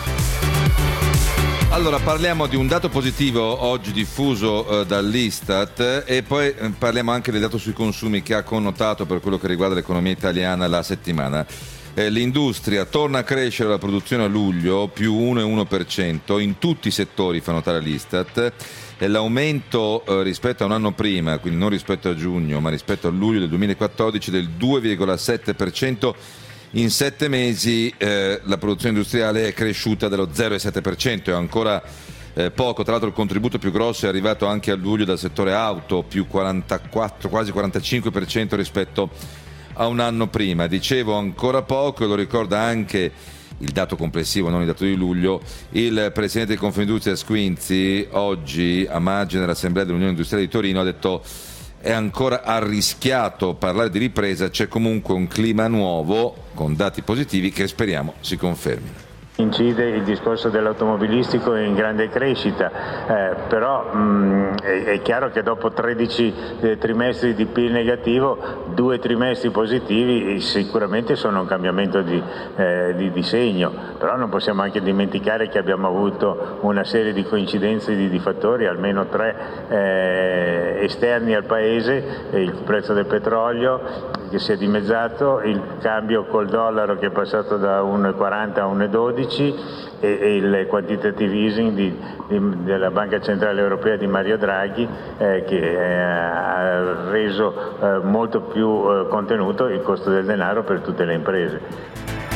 Allora, parliamo di un dato positivo oggi diffuso eh, dall'Istat, e poi eh, parliamo anche del dato sui consumi che ha connotato per quello che riguarda l'economia italiana la settimana. Eh, l'industria torna a crescere la produzione a luglio, più uno virgola uno per cento in tutti i settori, fa notare l'Istat. L'aumento eh, rispetto a un anno prima, quindi non rispetto a giugno ma rispetto a luglio del duemilaquattordici, del due virgola sette per cento. In sette mesi eh, la produzione industriale è cresciuta dello zero virgola sette per cento, è ancora eh, poco. Tra l'altro il contributo più grosso è arrivato anche a luglio dal settore auto, più quarantaquattro, quasi quarantacinque per cento rispetto a un anno prima. Dicevo ancora poco, e lo ricorda anche il dato complessivo, non il dato di luglio. Il presidente di Confindustria Squinzi oggi a margine dell'Assemblea dell'Unione Industriale di Torino ha detto: è ancora arrischiato parlare di ripresa, c'è comunque un clima nuovo con dati positivi che speriamo si confermino.
Incide il discorso dell'automobilistico in grande crescita, eh, però mh, è, è chiaro che dopo tredici eh, trimestri di P I L negativo, due trimestri positivi sicuramente sono un cambiamento di, eh, di, di segno, però non possiamo anche dimenticare che abbiamo avuto una serie di coincidenze di, di fattori, almeno tre eh, esterni al Paese, il prezzo del petrolio che si è dimezzato, il cambio col dollaro che è passato da uno virgola quaranta a uno virgola dodici e, e il quantitative easing di, di, della Banca Centrale Europea di Mario Draghi eh, che eh, ha reso eh, molto più eh, contenuto il costo del denaro per tutte le imprese.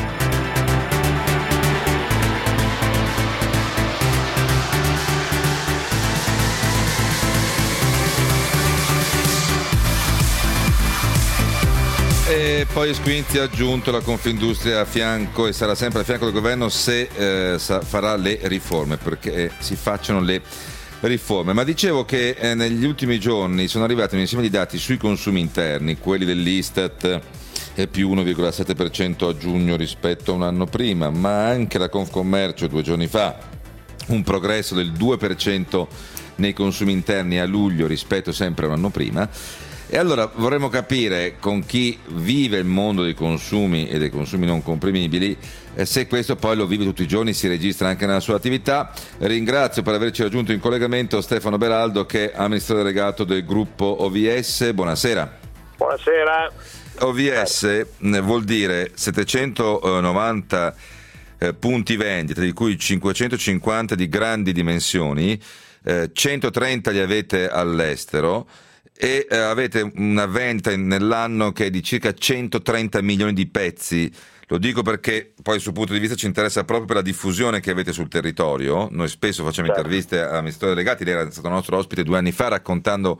E poi Squinzi ha aggiunto la Confindustria a fianco e sarà sempre a fianco del governo se eh, sa, farà le riforme, perché eh, si facciano le riforme. Ma dicevo che eh, negli ultimi giorni sono arrivati un insieme di dati sui consumi interni, quelli dell'Istat è più uno virgola sette per cento a giugno rispetto a un anno prima, ma anche la Confcommercio due giorni fa un progresso del due per cento nei consumi interni a luglio rispetto sempre a un anno prima. E allora vorremmo capire con chi vive il mondo dei consumi e dei consumi non comprimibili eh, se questo poi lo vive tutti i giorni, si registra anche nella sua attività. Ringrazio per averci raggiunto in collegamento Stefano Beraldo, che è amministratore delegato del gruppo O V S. Buonasera.
Buonasera.
O V S vuol dire settecentonovanta eh, punti vendita, di cui cinquecentocinquanta di grandi dimensioni, eh, centotrenta li avete all'estero e eh, avete una vendita nell'anno che è di circa centotrenta milioni di pezzi. Lo dico perché poi sul punto di vista ci interessa proprio per la diffusione che avete sul territorio. Noi spesso facciamo certo. interviste a amministratori delegati, lei era stato nostro ospite due anni fa raccontando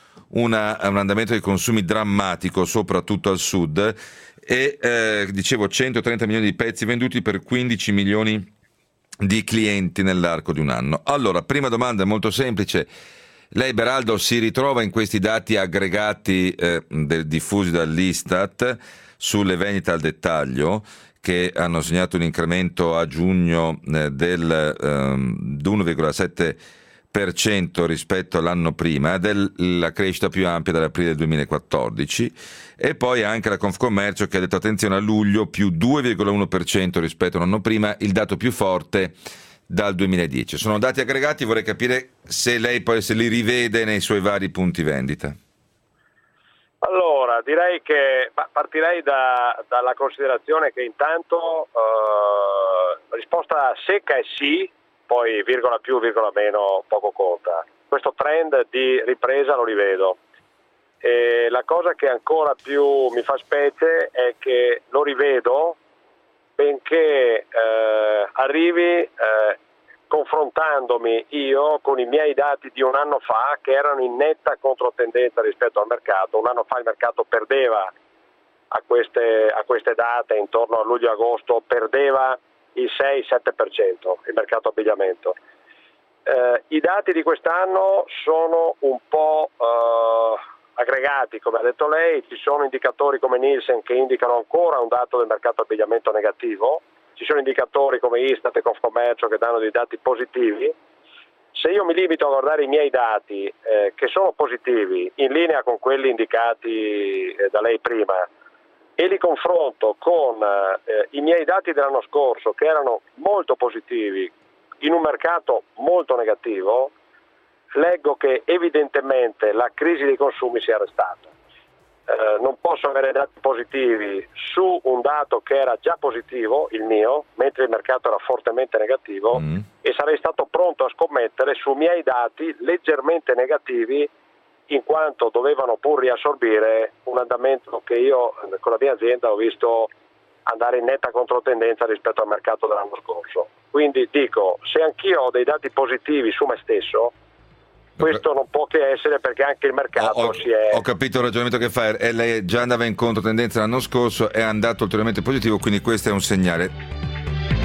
una, un andamento dei consumi drammatico soprattutto al sud e eh, dicevo centotrenta milioni di pezzi venduti per quindici milioni di clienti nell'arco di un anno. Allora, prima domanda molto semplice. Lei, Beraldo, si ritrova in questi dati aggregati eh, del, diffusi dall'Istat sulle vendite al dettaglio, che hanno segnato un incremento a giugno eh, del ehm, uno virgola sette per cento rispetto all'anno prima, della crescita più ampia dall'aprile del duemilaquattordici, e poi anche la Confcommercio che ha detto attenzione a luglio più due virgola uno per cento rispetto all'anno prima, il dato più forte dal duemiladieci. Sono dati aggregati, vorrei capire se lei poi se li rivede nei suoi vari punti vendita.
Allora, direi che partirei da, dalla considerazione che intanto eh, risposta secca è sì, poi virgola più, virgola meno, poco conta. Questo trend di ripresa lo rivedo. E la cosa che ancora più mi fa specie è che lo rivedo benché eh, arrivi eh, confrontandomi io con i miei dati di un anno fa che erano in netta controtendenza rispetto al mercato. Un anno fa il mercato perdeva a queste, a queste date, intorno a luglio-agosto, perdeva il sei sette per cento il mercato abbigliamento. Eh, I dati di quest'anno sono un po' eh, aggregati, come ha detto lei, ci sono indicatori come Nielsen che indicano ancora un dato del mercato abbigliamento negativo, ci sono indicatori come Istat e Confcommercio che danno dei dati positivi. Se io mi limito a guardare i miei dati eh, che sono positivi, in linea con quelli indicati eh, da lei prima, e li confronto con eh, i miei dati dell'anno scorso che erano molto positivi in un mercato molto negativo, leggo che evidentemente la crisi dei consumi si è arrestata. Eh, non posso avere dati positivi su un dato che era già positivo, il mio, mentre il mercato era fortemente negativo, mm. e sarei stato pronto a scommettere su miei dati leggermente negativi, in quanto dovevano pur riassorbire un andamento che io con la mia azienda ho visto andare in netta controtendenza rispetto al mercato dell'anno scorso. Quindi dico, se anch'io ho dei dati positivi su me stesso, questo non può che essere perché anche il mercato
ho, ho,
si è...
Ho capito il ragionamento che fa, e lei già andava in controtendenza l'anno scorso, è andato ulteriormente positivo, quindi questo è un segnale.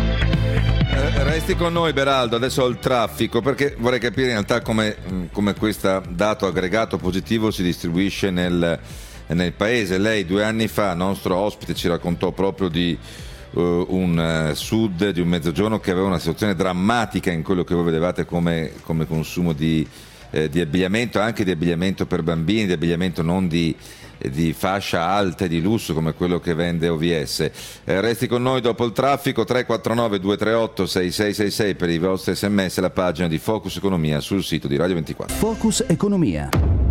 Resti con noi Beraldo, adesso ho il traffico, perché vorrei capire in realtà come, come questo dato aggregato positivo si distribuisce nel, nel paese. Lei due anni fa, nostro ospite, ci raccontò proprio di uh, un uh, sud, di un mezzogiorno che aveva una situazione drammatica in quello che voi vedevate come, come consumo di, eh, di abbigliamento, anche di abbigliamento per bambini, di abbigliamento non di di fascia alta e di lusso come quello che vende O V S. Eh, resti con noi dopo il traffico. Tre quattro nove due tre otto sei sei sei sei per i vostri sms, la pagina di Focus Economia sul sito di Radio ventiquattro.
Focus Economia.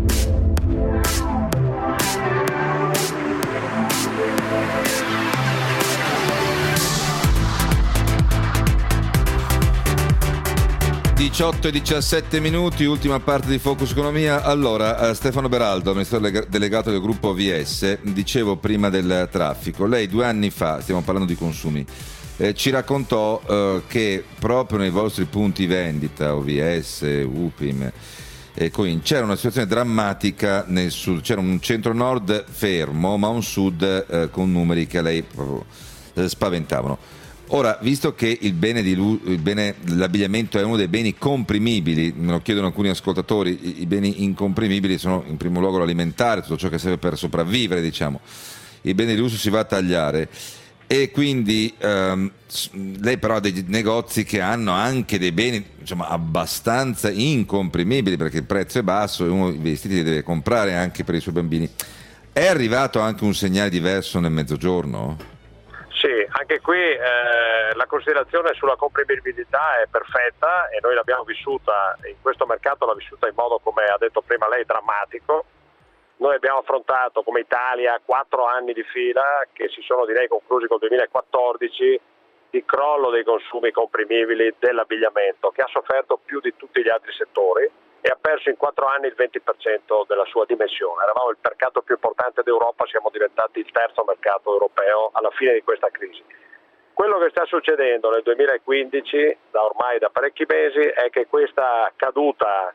diciotto e diciassette minuti, ultima parte di Focus Economia. Allora, eh, Stefano Beraldo, amministratore delegato del gruppo O V S, dicevo prima del traffico, lei due anni fa, stiamo parlando di consumi, eh, ci raccontò eh, che proprio nei vostri punti vendita, O V S, U P I M e Coin, c'era una situazione drammatica nel sud, c'era un centro-nord fermo, ma un sud eh, con numeri che a lei proprio eh, spaventavano. Ora, visto che il bene, di, il bene dell'abbigliamento è uno dei beni comprimibili, me lo chiedono alcuni ascoltatori, i beni incomprimibili sono in primo luogo l'alimentare, tutto ciò che serve per sopravvivere, diciamo. I beni di lusso si va a tagliare e quindi ehm, lei però ha dei negozi che hanno anche dei beni, insomma, abbastanza incomprimibili, perché il prezzo è basso e uno i vestiti li deve comprare anche per i suoi bambini. È arrivato anche un segnale diverso nel mezzogiorno?
Sì, anche qui eh, la considerazione sulla comprimibilità è perfetta e noi l'abbiamo vissuta, in questo mercato l'ha vissuta in modo, come ha detto prima lei, drammatico. Noi abbiamo affrontato come Italia quattro anni di fila che si sono direi conclusi col duemilaquattordici di crollo dei consumi comprimibili dell'abbigliamento, che ha sofferto più di tutti gli altri settori e ha perso in quattro anni il venti per cento della sua dimensione. Eravamo il mercato più importante d'Europa, siamo diventati il terzo mercato europeo alla fine di questa crisi. Quello che sta succedendo nel duemilaquindici, da ormai da parecchi mesi, è che questa caduta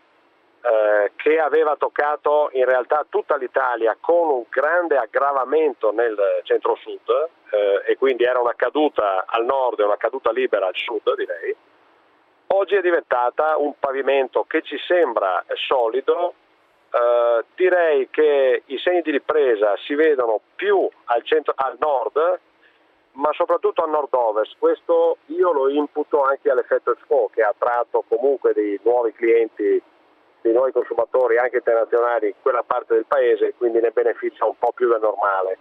eh, che aveva toccato in realtà tutta l'Italia con un grande aggravamento nel centro-sud eh, e quindi era una caduta al nord e una caduta libera al sud, direi, oggi è diventata un pavimento che ci sembra solido. Eh, direi che i segni di ripresa si vedono più al, centro, al nord, ma soprattutto al nord-ovest. Questo io lo imputo anche all'effetto Expo, che ha attratto comunque dei nuovi clienti, dei nuovi consumatori anche internazionali in quella parte del paese, quindi ne beneficia un po' più del normale.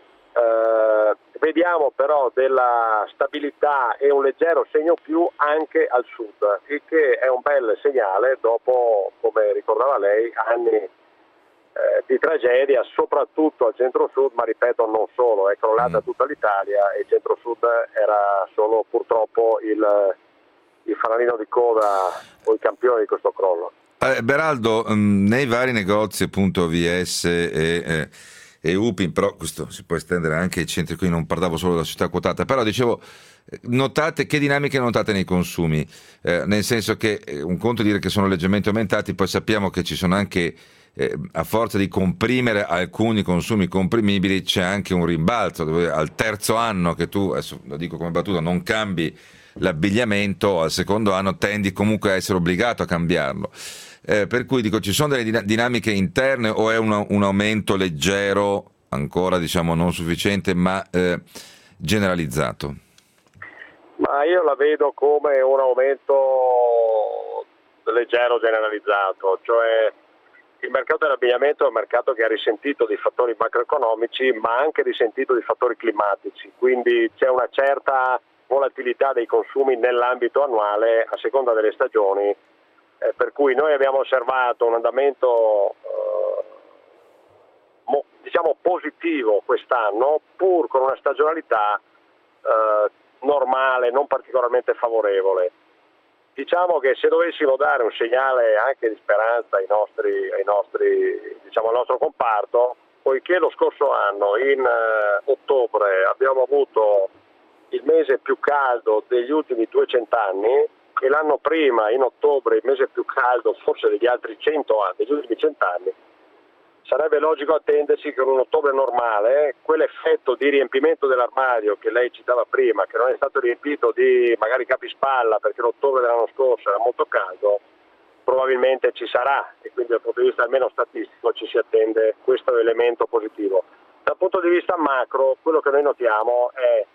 Eh, vediamo però della stabilità e un leggero segno più anche al sud, il che è un bel segnale dopo, come ricordava lei, anni eh, di tragedia, soprattutto al centro-sud, ma ripeto non solo, è crollata mm. tutta l'Italia e il centro-sud era solo purtroppo il, il fanalino di coda o il campione di questo crollo.
Eh, Beraldo, mh, nei vari negozi appunto O V S e... Eh, e U P I M, però questo si può estendere anche ai centri, qui non parlavo solo della società quotata, però dicevo, notate che dinamiche notate nei consumi, eh, nel senso che eh, un conto è dire che sono leggermente aumentati, poi sappiamo che ci sono anche, eh, a forza di comprimere alcuni consumi comprimibili, c'è anche un rimbalzo, dove al terzo anno che tu, adesso lo dico come battuta, non cambi l'abbigliamento, al secondo anno tendi comunque a essere obbligato a cambiarlo. Eh, per cui dico, ci sono delle dinamiche interne o è un, un aumento leggero, ancora diciamo non sufficiente, ma eh, generalizzato?
Ma io la vedo come un aumento leggero generalizzato, cioè il mercato dell'abbigliamento è un mercato che ha risentito di fattori macroeconomici ma anche risentito di fattori climatici, quindi c'è una certa volatilità dei consumi nell'ambito annuale a seconda delle stagioni. Eh, per cui noi abbiamo osservato un andamento eh, mo, diciamo positivo quest'anno, pur con una stagionalità eh, normale, non particolarmente favorevole. Diciamo che se dovessimo dare un segnale anche di speranza ai nostri, ai nostri, diciamo, al nostro comparto, poiché lo scorso anno in eh, ottobre abbiamo avuto il mese più caldo degli ultimi duecento anni, e l'anno prima, in ottobre, il mese più caldo forse degli altri cento anni, degli ultimi cento anni, sarebbe logico attendersi che in un ottobre normale quell'effetto di riempimento dell'armadio che lei citava prima, che non è stato riempito di magari capispalla perché l'ottobre dell'anno scorso era molto caldo, probabilmente ci sarà, e quindi dal punto di vista almeno statistico ci si attende questo elemento positivo. Dal punto di vista macro, quello che noi notiamo è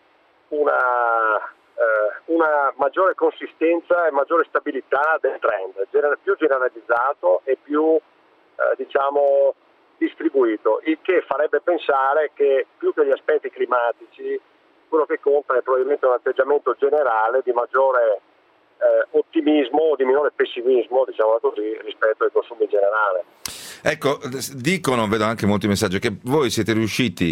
una, eh, una maggiore consistenza e maggiore stabilità del trend, più generalizzato e più eh, diciamo distribuito, il che farebbe pensare che più che gli aspetti climatici quello che conta è probabilmente un atteggiamento generale di maggiore eh, ottimismo o di minore pessimismo, diciamo così, rispetto ai consumi in generale.
Ecco, dicono, vedo anche molti messaggi, che voi siete riusciti,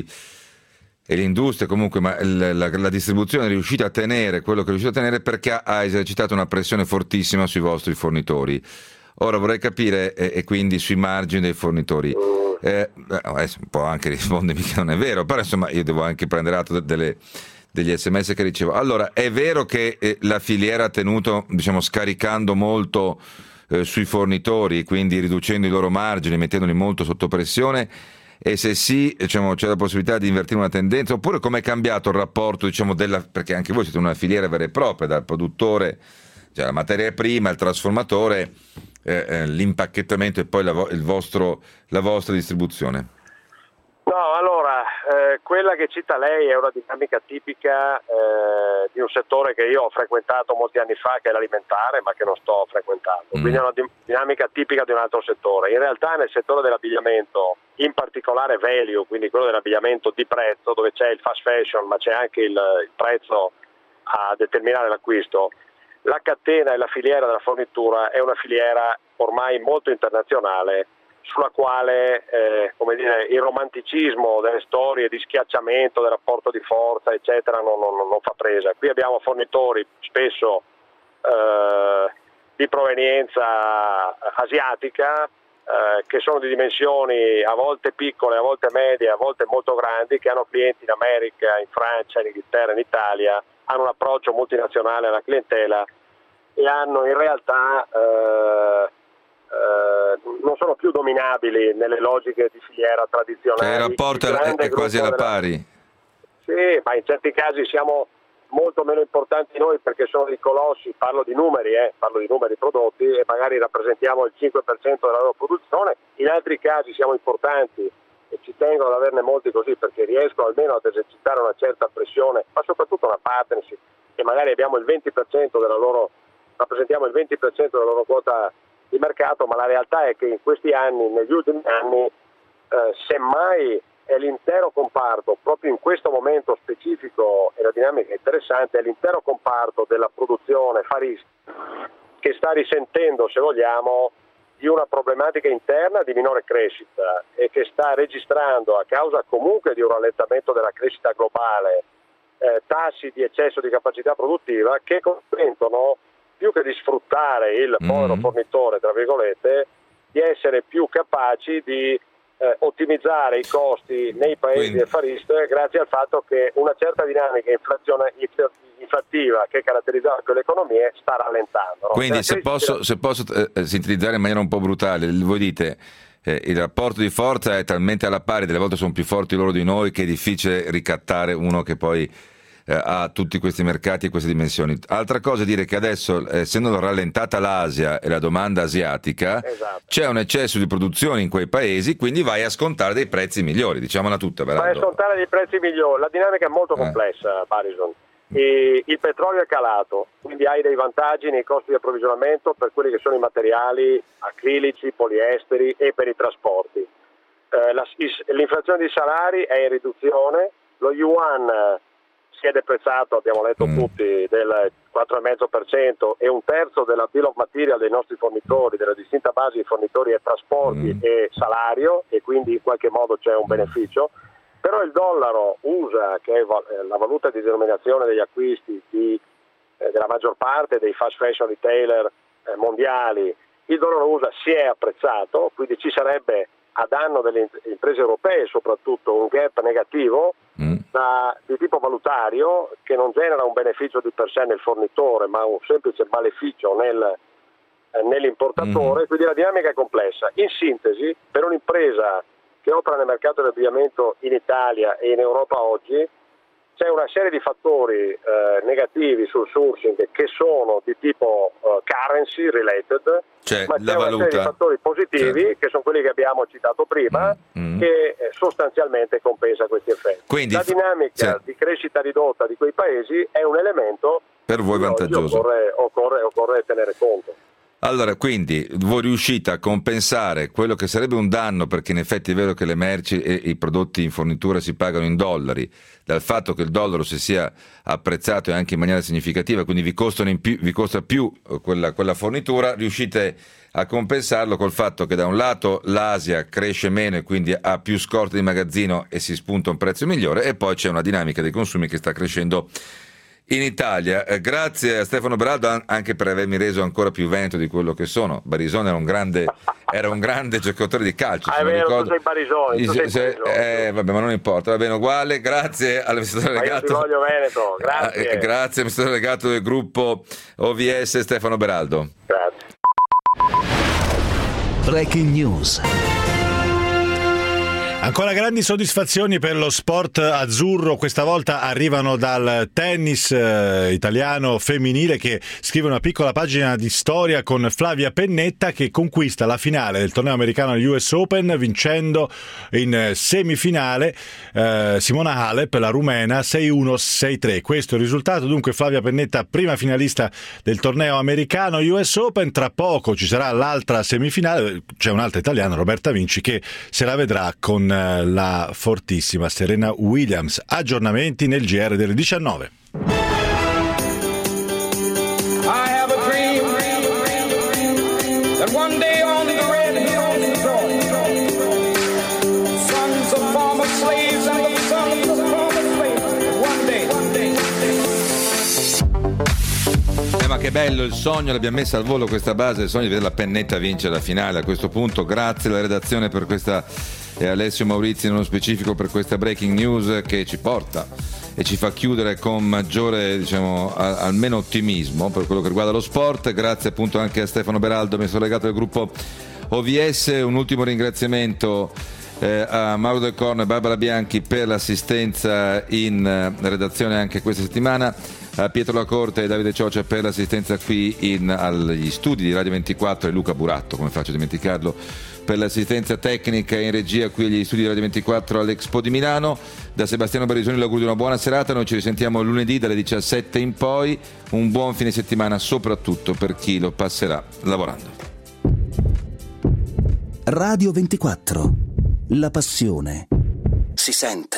e l'industria comunque, ma la, la, la distribuzione è riuscita a tenere quello che è riuscita a tenere perché ha esercitato una pressione fortissima sui vostri fornitori. Ora vorrei capire, e, e quindi sui margini dei fornitori, eh, adesso può anche rispondermi che non è vero, però insomma io devo anche prendere atto delle, degli sms che ricevo. Allora, è vero che eh, la filiera ha tenuto, diciamo, scaricando molto eh, sui fornitori, quindi riducendo i loro margini, mettendoli molto sotto pressione, e se sì, diciamo, c'è la possibilità di invertire una tendenza, oppure come è cambiato il rapporto, diciamo, della, perché anche voi siete una filiera vera e propria, dal produttore, cioè la materia prima, il trasformatore, eh, eh, l'impacchettamento e poi la, vo- il vostro, la vostra distribuzione.
No, allora, eh, quella che cita lei è una dinamica tipica eh, di un settore che io ho frequentato molti anni fa, che è l'alimentare, ma che non sto frequentando, mm. quindi è una di- dinamica tipica di un altro settore. In realtà nel settore dell'abbigliamento, in particolare value, quindi quello dell'abbigliamento di prezzo, dove c'è il fast fashion, ma c'è anche il, il prezzo a determinare l'acquisto, la catena e la filiera della fornitura è una filiera ormai molto internazionale, sulla quale eh, come dire, il romanticismo delle storie di schiacciamento, del rapporto di forza, eccetera, non, non, non fa presa. Qui abbiamo fornitori spesso eh, di provenienza asiatica, eh, che sono di dimensioni a volte piccole, a volte medie, a volte molto grandi, che hanno clienti in America, in Francia, in Inghilterra, in Italia, hanno un approccio multinazionale alla clientela e hanno in realtà eh, eh, non sono più dominabili nelle logiche di filiera tradizionali.
Cioè, il rapporto è, è quasi alla pari.
Sì, ma in certi casi siamo molto meno importanti noi perché sono dei colossi, parlo di numeri, eh, parlo di numeri prodotti e magari rappresentiamo il cinque per cento della loro produzione, in altri casi siamo importanti e ci tengo ad averne molti così perché riesco almeno ad esercitare una certa pressione, ma soprattutto una partnership, e magari abbiamo il venti per cento della loro, rappresentiamo il venti per cento della loro quota di mercato, ma la realtà è che in questi anni, negli ultimi anni, eh, semmai è l'intero comparto, proprio in questo momento specifico, e la dinamica è interessante, è l'intero comparto della produzione faristica che sta risentendo, se vogliamo, di una problematica interna di minore crescita e che sta registrando, a causa comunque di un rallentamento della crescita globale, eh, tassi di eccesso di capacità produttiva che consentono, più che di sfruttare il povero mm. fornitore, tra virgolette, di essere più capaci di eh, ottimizzare i costi nei paesi Quindi. affariste grazie al fatto che una certa dinamica inflazione, inflattiva che caratterizzava quelle economie sta rallentando. No?
Quindi se posso, se posso eh, sintetizzare in maniera un po' brutale, voi dite eh, il rapporto di forza è talmente alla pari, delle volte sono più forti loro di noi, che è difficile ricattare uno che poi ha tutti questi mercati e queste dimensioni. Altra cosa è dire che adesso, essendo rallentata l'Asia e la domanda asiatica, esatto. c'è un eccesso di produzione in quei paesi, quindi vai a scontare dei prezzi migliori, diciamola tutta.
Vai a scontare dei prezzi migliori, la dinamica è molto eh. complessa, Barison. E il petrolio è calato, quindi hai dei vantaggi nei costi di approvvigionamento per quelli che sono i materiali acrilici, poliesteri e per i trasporti. Eh, la, l'inflazione dei salari è in riduzione, lo yuan si è deprezzato, abbiamo letto mm. tutti, del quattro virgola cinque per cento e un terzo della bill of material dei nostri fornitori, della distinta base di fornitori e trasporti mm. e salario, e quindi in qualche modo c'è un beneficio. Però il dollaro U S A, che è la valuta di denominazione degli acquisti di, eh, della maggior parte dei fast fashion retailer eh, mondiali, il dollaro U S A si è apprezzato, quindi ci sarebbe a danno delle imprese europee soprattutto un gap negativo mm. da, di tipo valutario che non genera un beneficio di per sé nel fornitore ma un semplice maleficio nel, eh, nell'importatore, mm. quindi la dinamica è complessa. In sintesi, per un'impresa che opera nel mercato dell'abbigliamento in Italia e in Europa oggi, c'è una serie di fattori eh, negativi sul sourcing che sono di tipo uh, currency related,
cioè,
ma c'è
la
una
valuta.
serie di fattori positivi, certo, che sono quelli che abbiamo citato prima, mm. che eh, sostanzialmente compensa questi effetti.
Quindi,
la dinamica cioè, di crescita ridotta di quei paesi è un elemento
per voi vantaggioso.
Occorre, occorre, occorre tenere conto.
Allora, quindi voi riuscite a compensare quello che sarebbe un danno, perché in effetti è vero che le merci e i prodotti in fornitura si pagano in dollari, dal fatto che il dollaro si sia apprezzato e anche in maniera significativa, quindi vi, costano in più, vi costa più quella, quella fornitura, riuscite a compensarlo col fatto che da un lato l'Asia cresce meno e quindi ha più scorte di magazzino e si spunta un prezzo migliore, e poi c'è una dinamica dei consumi che sta crescendo in Italia. Eh, grazie a Stefano Beraldo an- anche per avermi reso ancora più veneto di quello che sono. Barisone era un grande, era un grande giocatore di calcio.
Ah, è vero, ricordo. Tu sei Barisone, tu sei
se, se, eh, vabbè, ma non importa, va bene uguale. Grazie all'amministratore delegato.
Io ti voglio veneto, grazie.
Eh, grazie all'amministratore delegato del gruppo O V S Stefano Beraldo.
Grazie.
Breaking News.
Ancora grandi soddisfazioni per lo sport azzurro, questa volta arrivano dal tennis eh, italiano femminile, che scrive una piccola pagina di storia con Flavia Pennetta, che conquista la finale del torneo americano U S Open vincendo in semifinale eh, Simona Halep, la rumena, sei uno sei tre. Questo è il risultato, dunque Flavia Pennetta prima finalista del torneo americano U S Open. Tra poco ci sarà l'altra semifinale, c'è un'altra italiana, Roberta Vinci, che se la vedrà con la fortissima Serena Williams. Aggiornamenti nel G R delle diciannove.
I have a dream that one day on the red hills of Georgia, sons of former slaves and the sons of former slaves, one day, one day, one day.
Eh, ma che bello il sogno, l'abbiamo messa al volo questa base, il sogno di vedere la Pennetta vincere la finale. A questo punto grazie alla redazione per questa, e Alessio Maurizi nello specifico per questa breaking news che ci porta e ci fa chiudere con maggiore, diciamo, a, almeno ottimismo per quello che riguarda lo sport. Grazie appunto anche a Stefano Beraldo, mi sono legato del gruppo O V S. Un ultimo ringraziamento eh, a Mauro Del Corno e Barbara Bianchi per l'assistenza in eh, redazione anche questa settimana, a Pietro Lacorte e Davide Cioccia per l'assistenza qui in, agli studi di Radio ventiquattro, e Luca Buratto, come faccio a dimenticarlo, per l'assistenza tecnica e in regia qui agli studi di Radio ventiquattro all'Expo di Milano. Da Sebastiano Barisoni l'augurio di una buona serata, noi ci risentiamo lunedì dalle diciassette in poi. Un buon fine settimana soprattutto per chi lo passerà lavorando.
Radio ventiquattro, la passione si sente.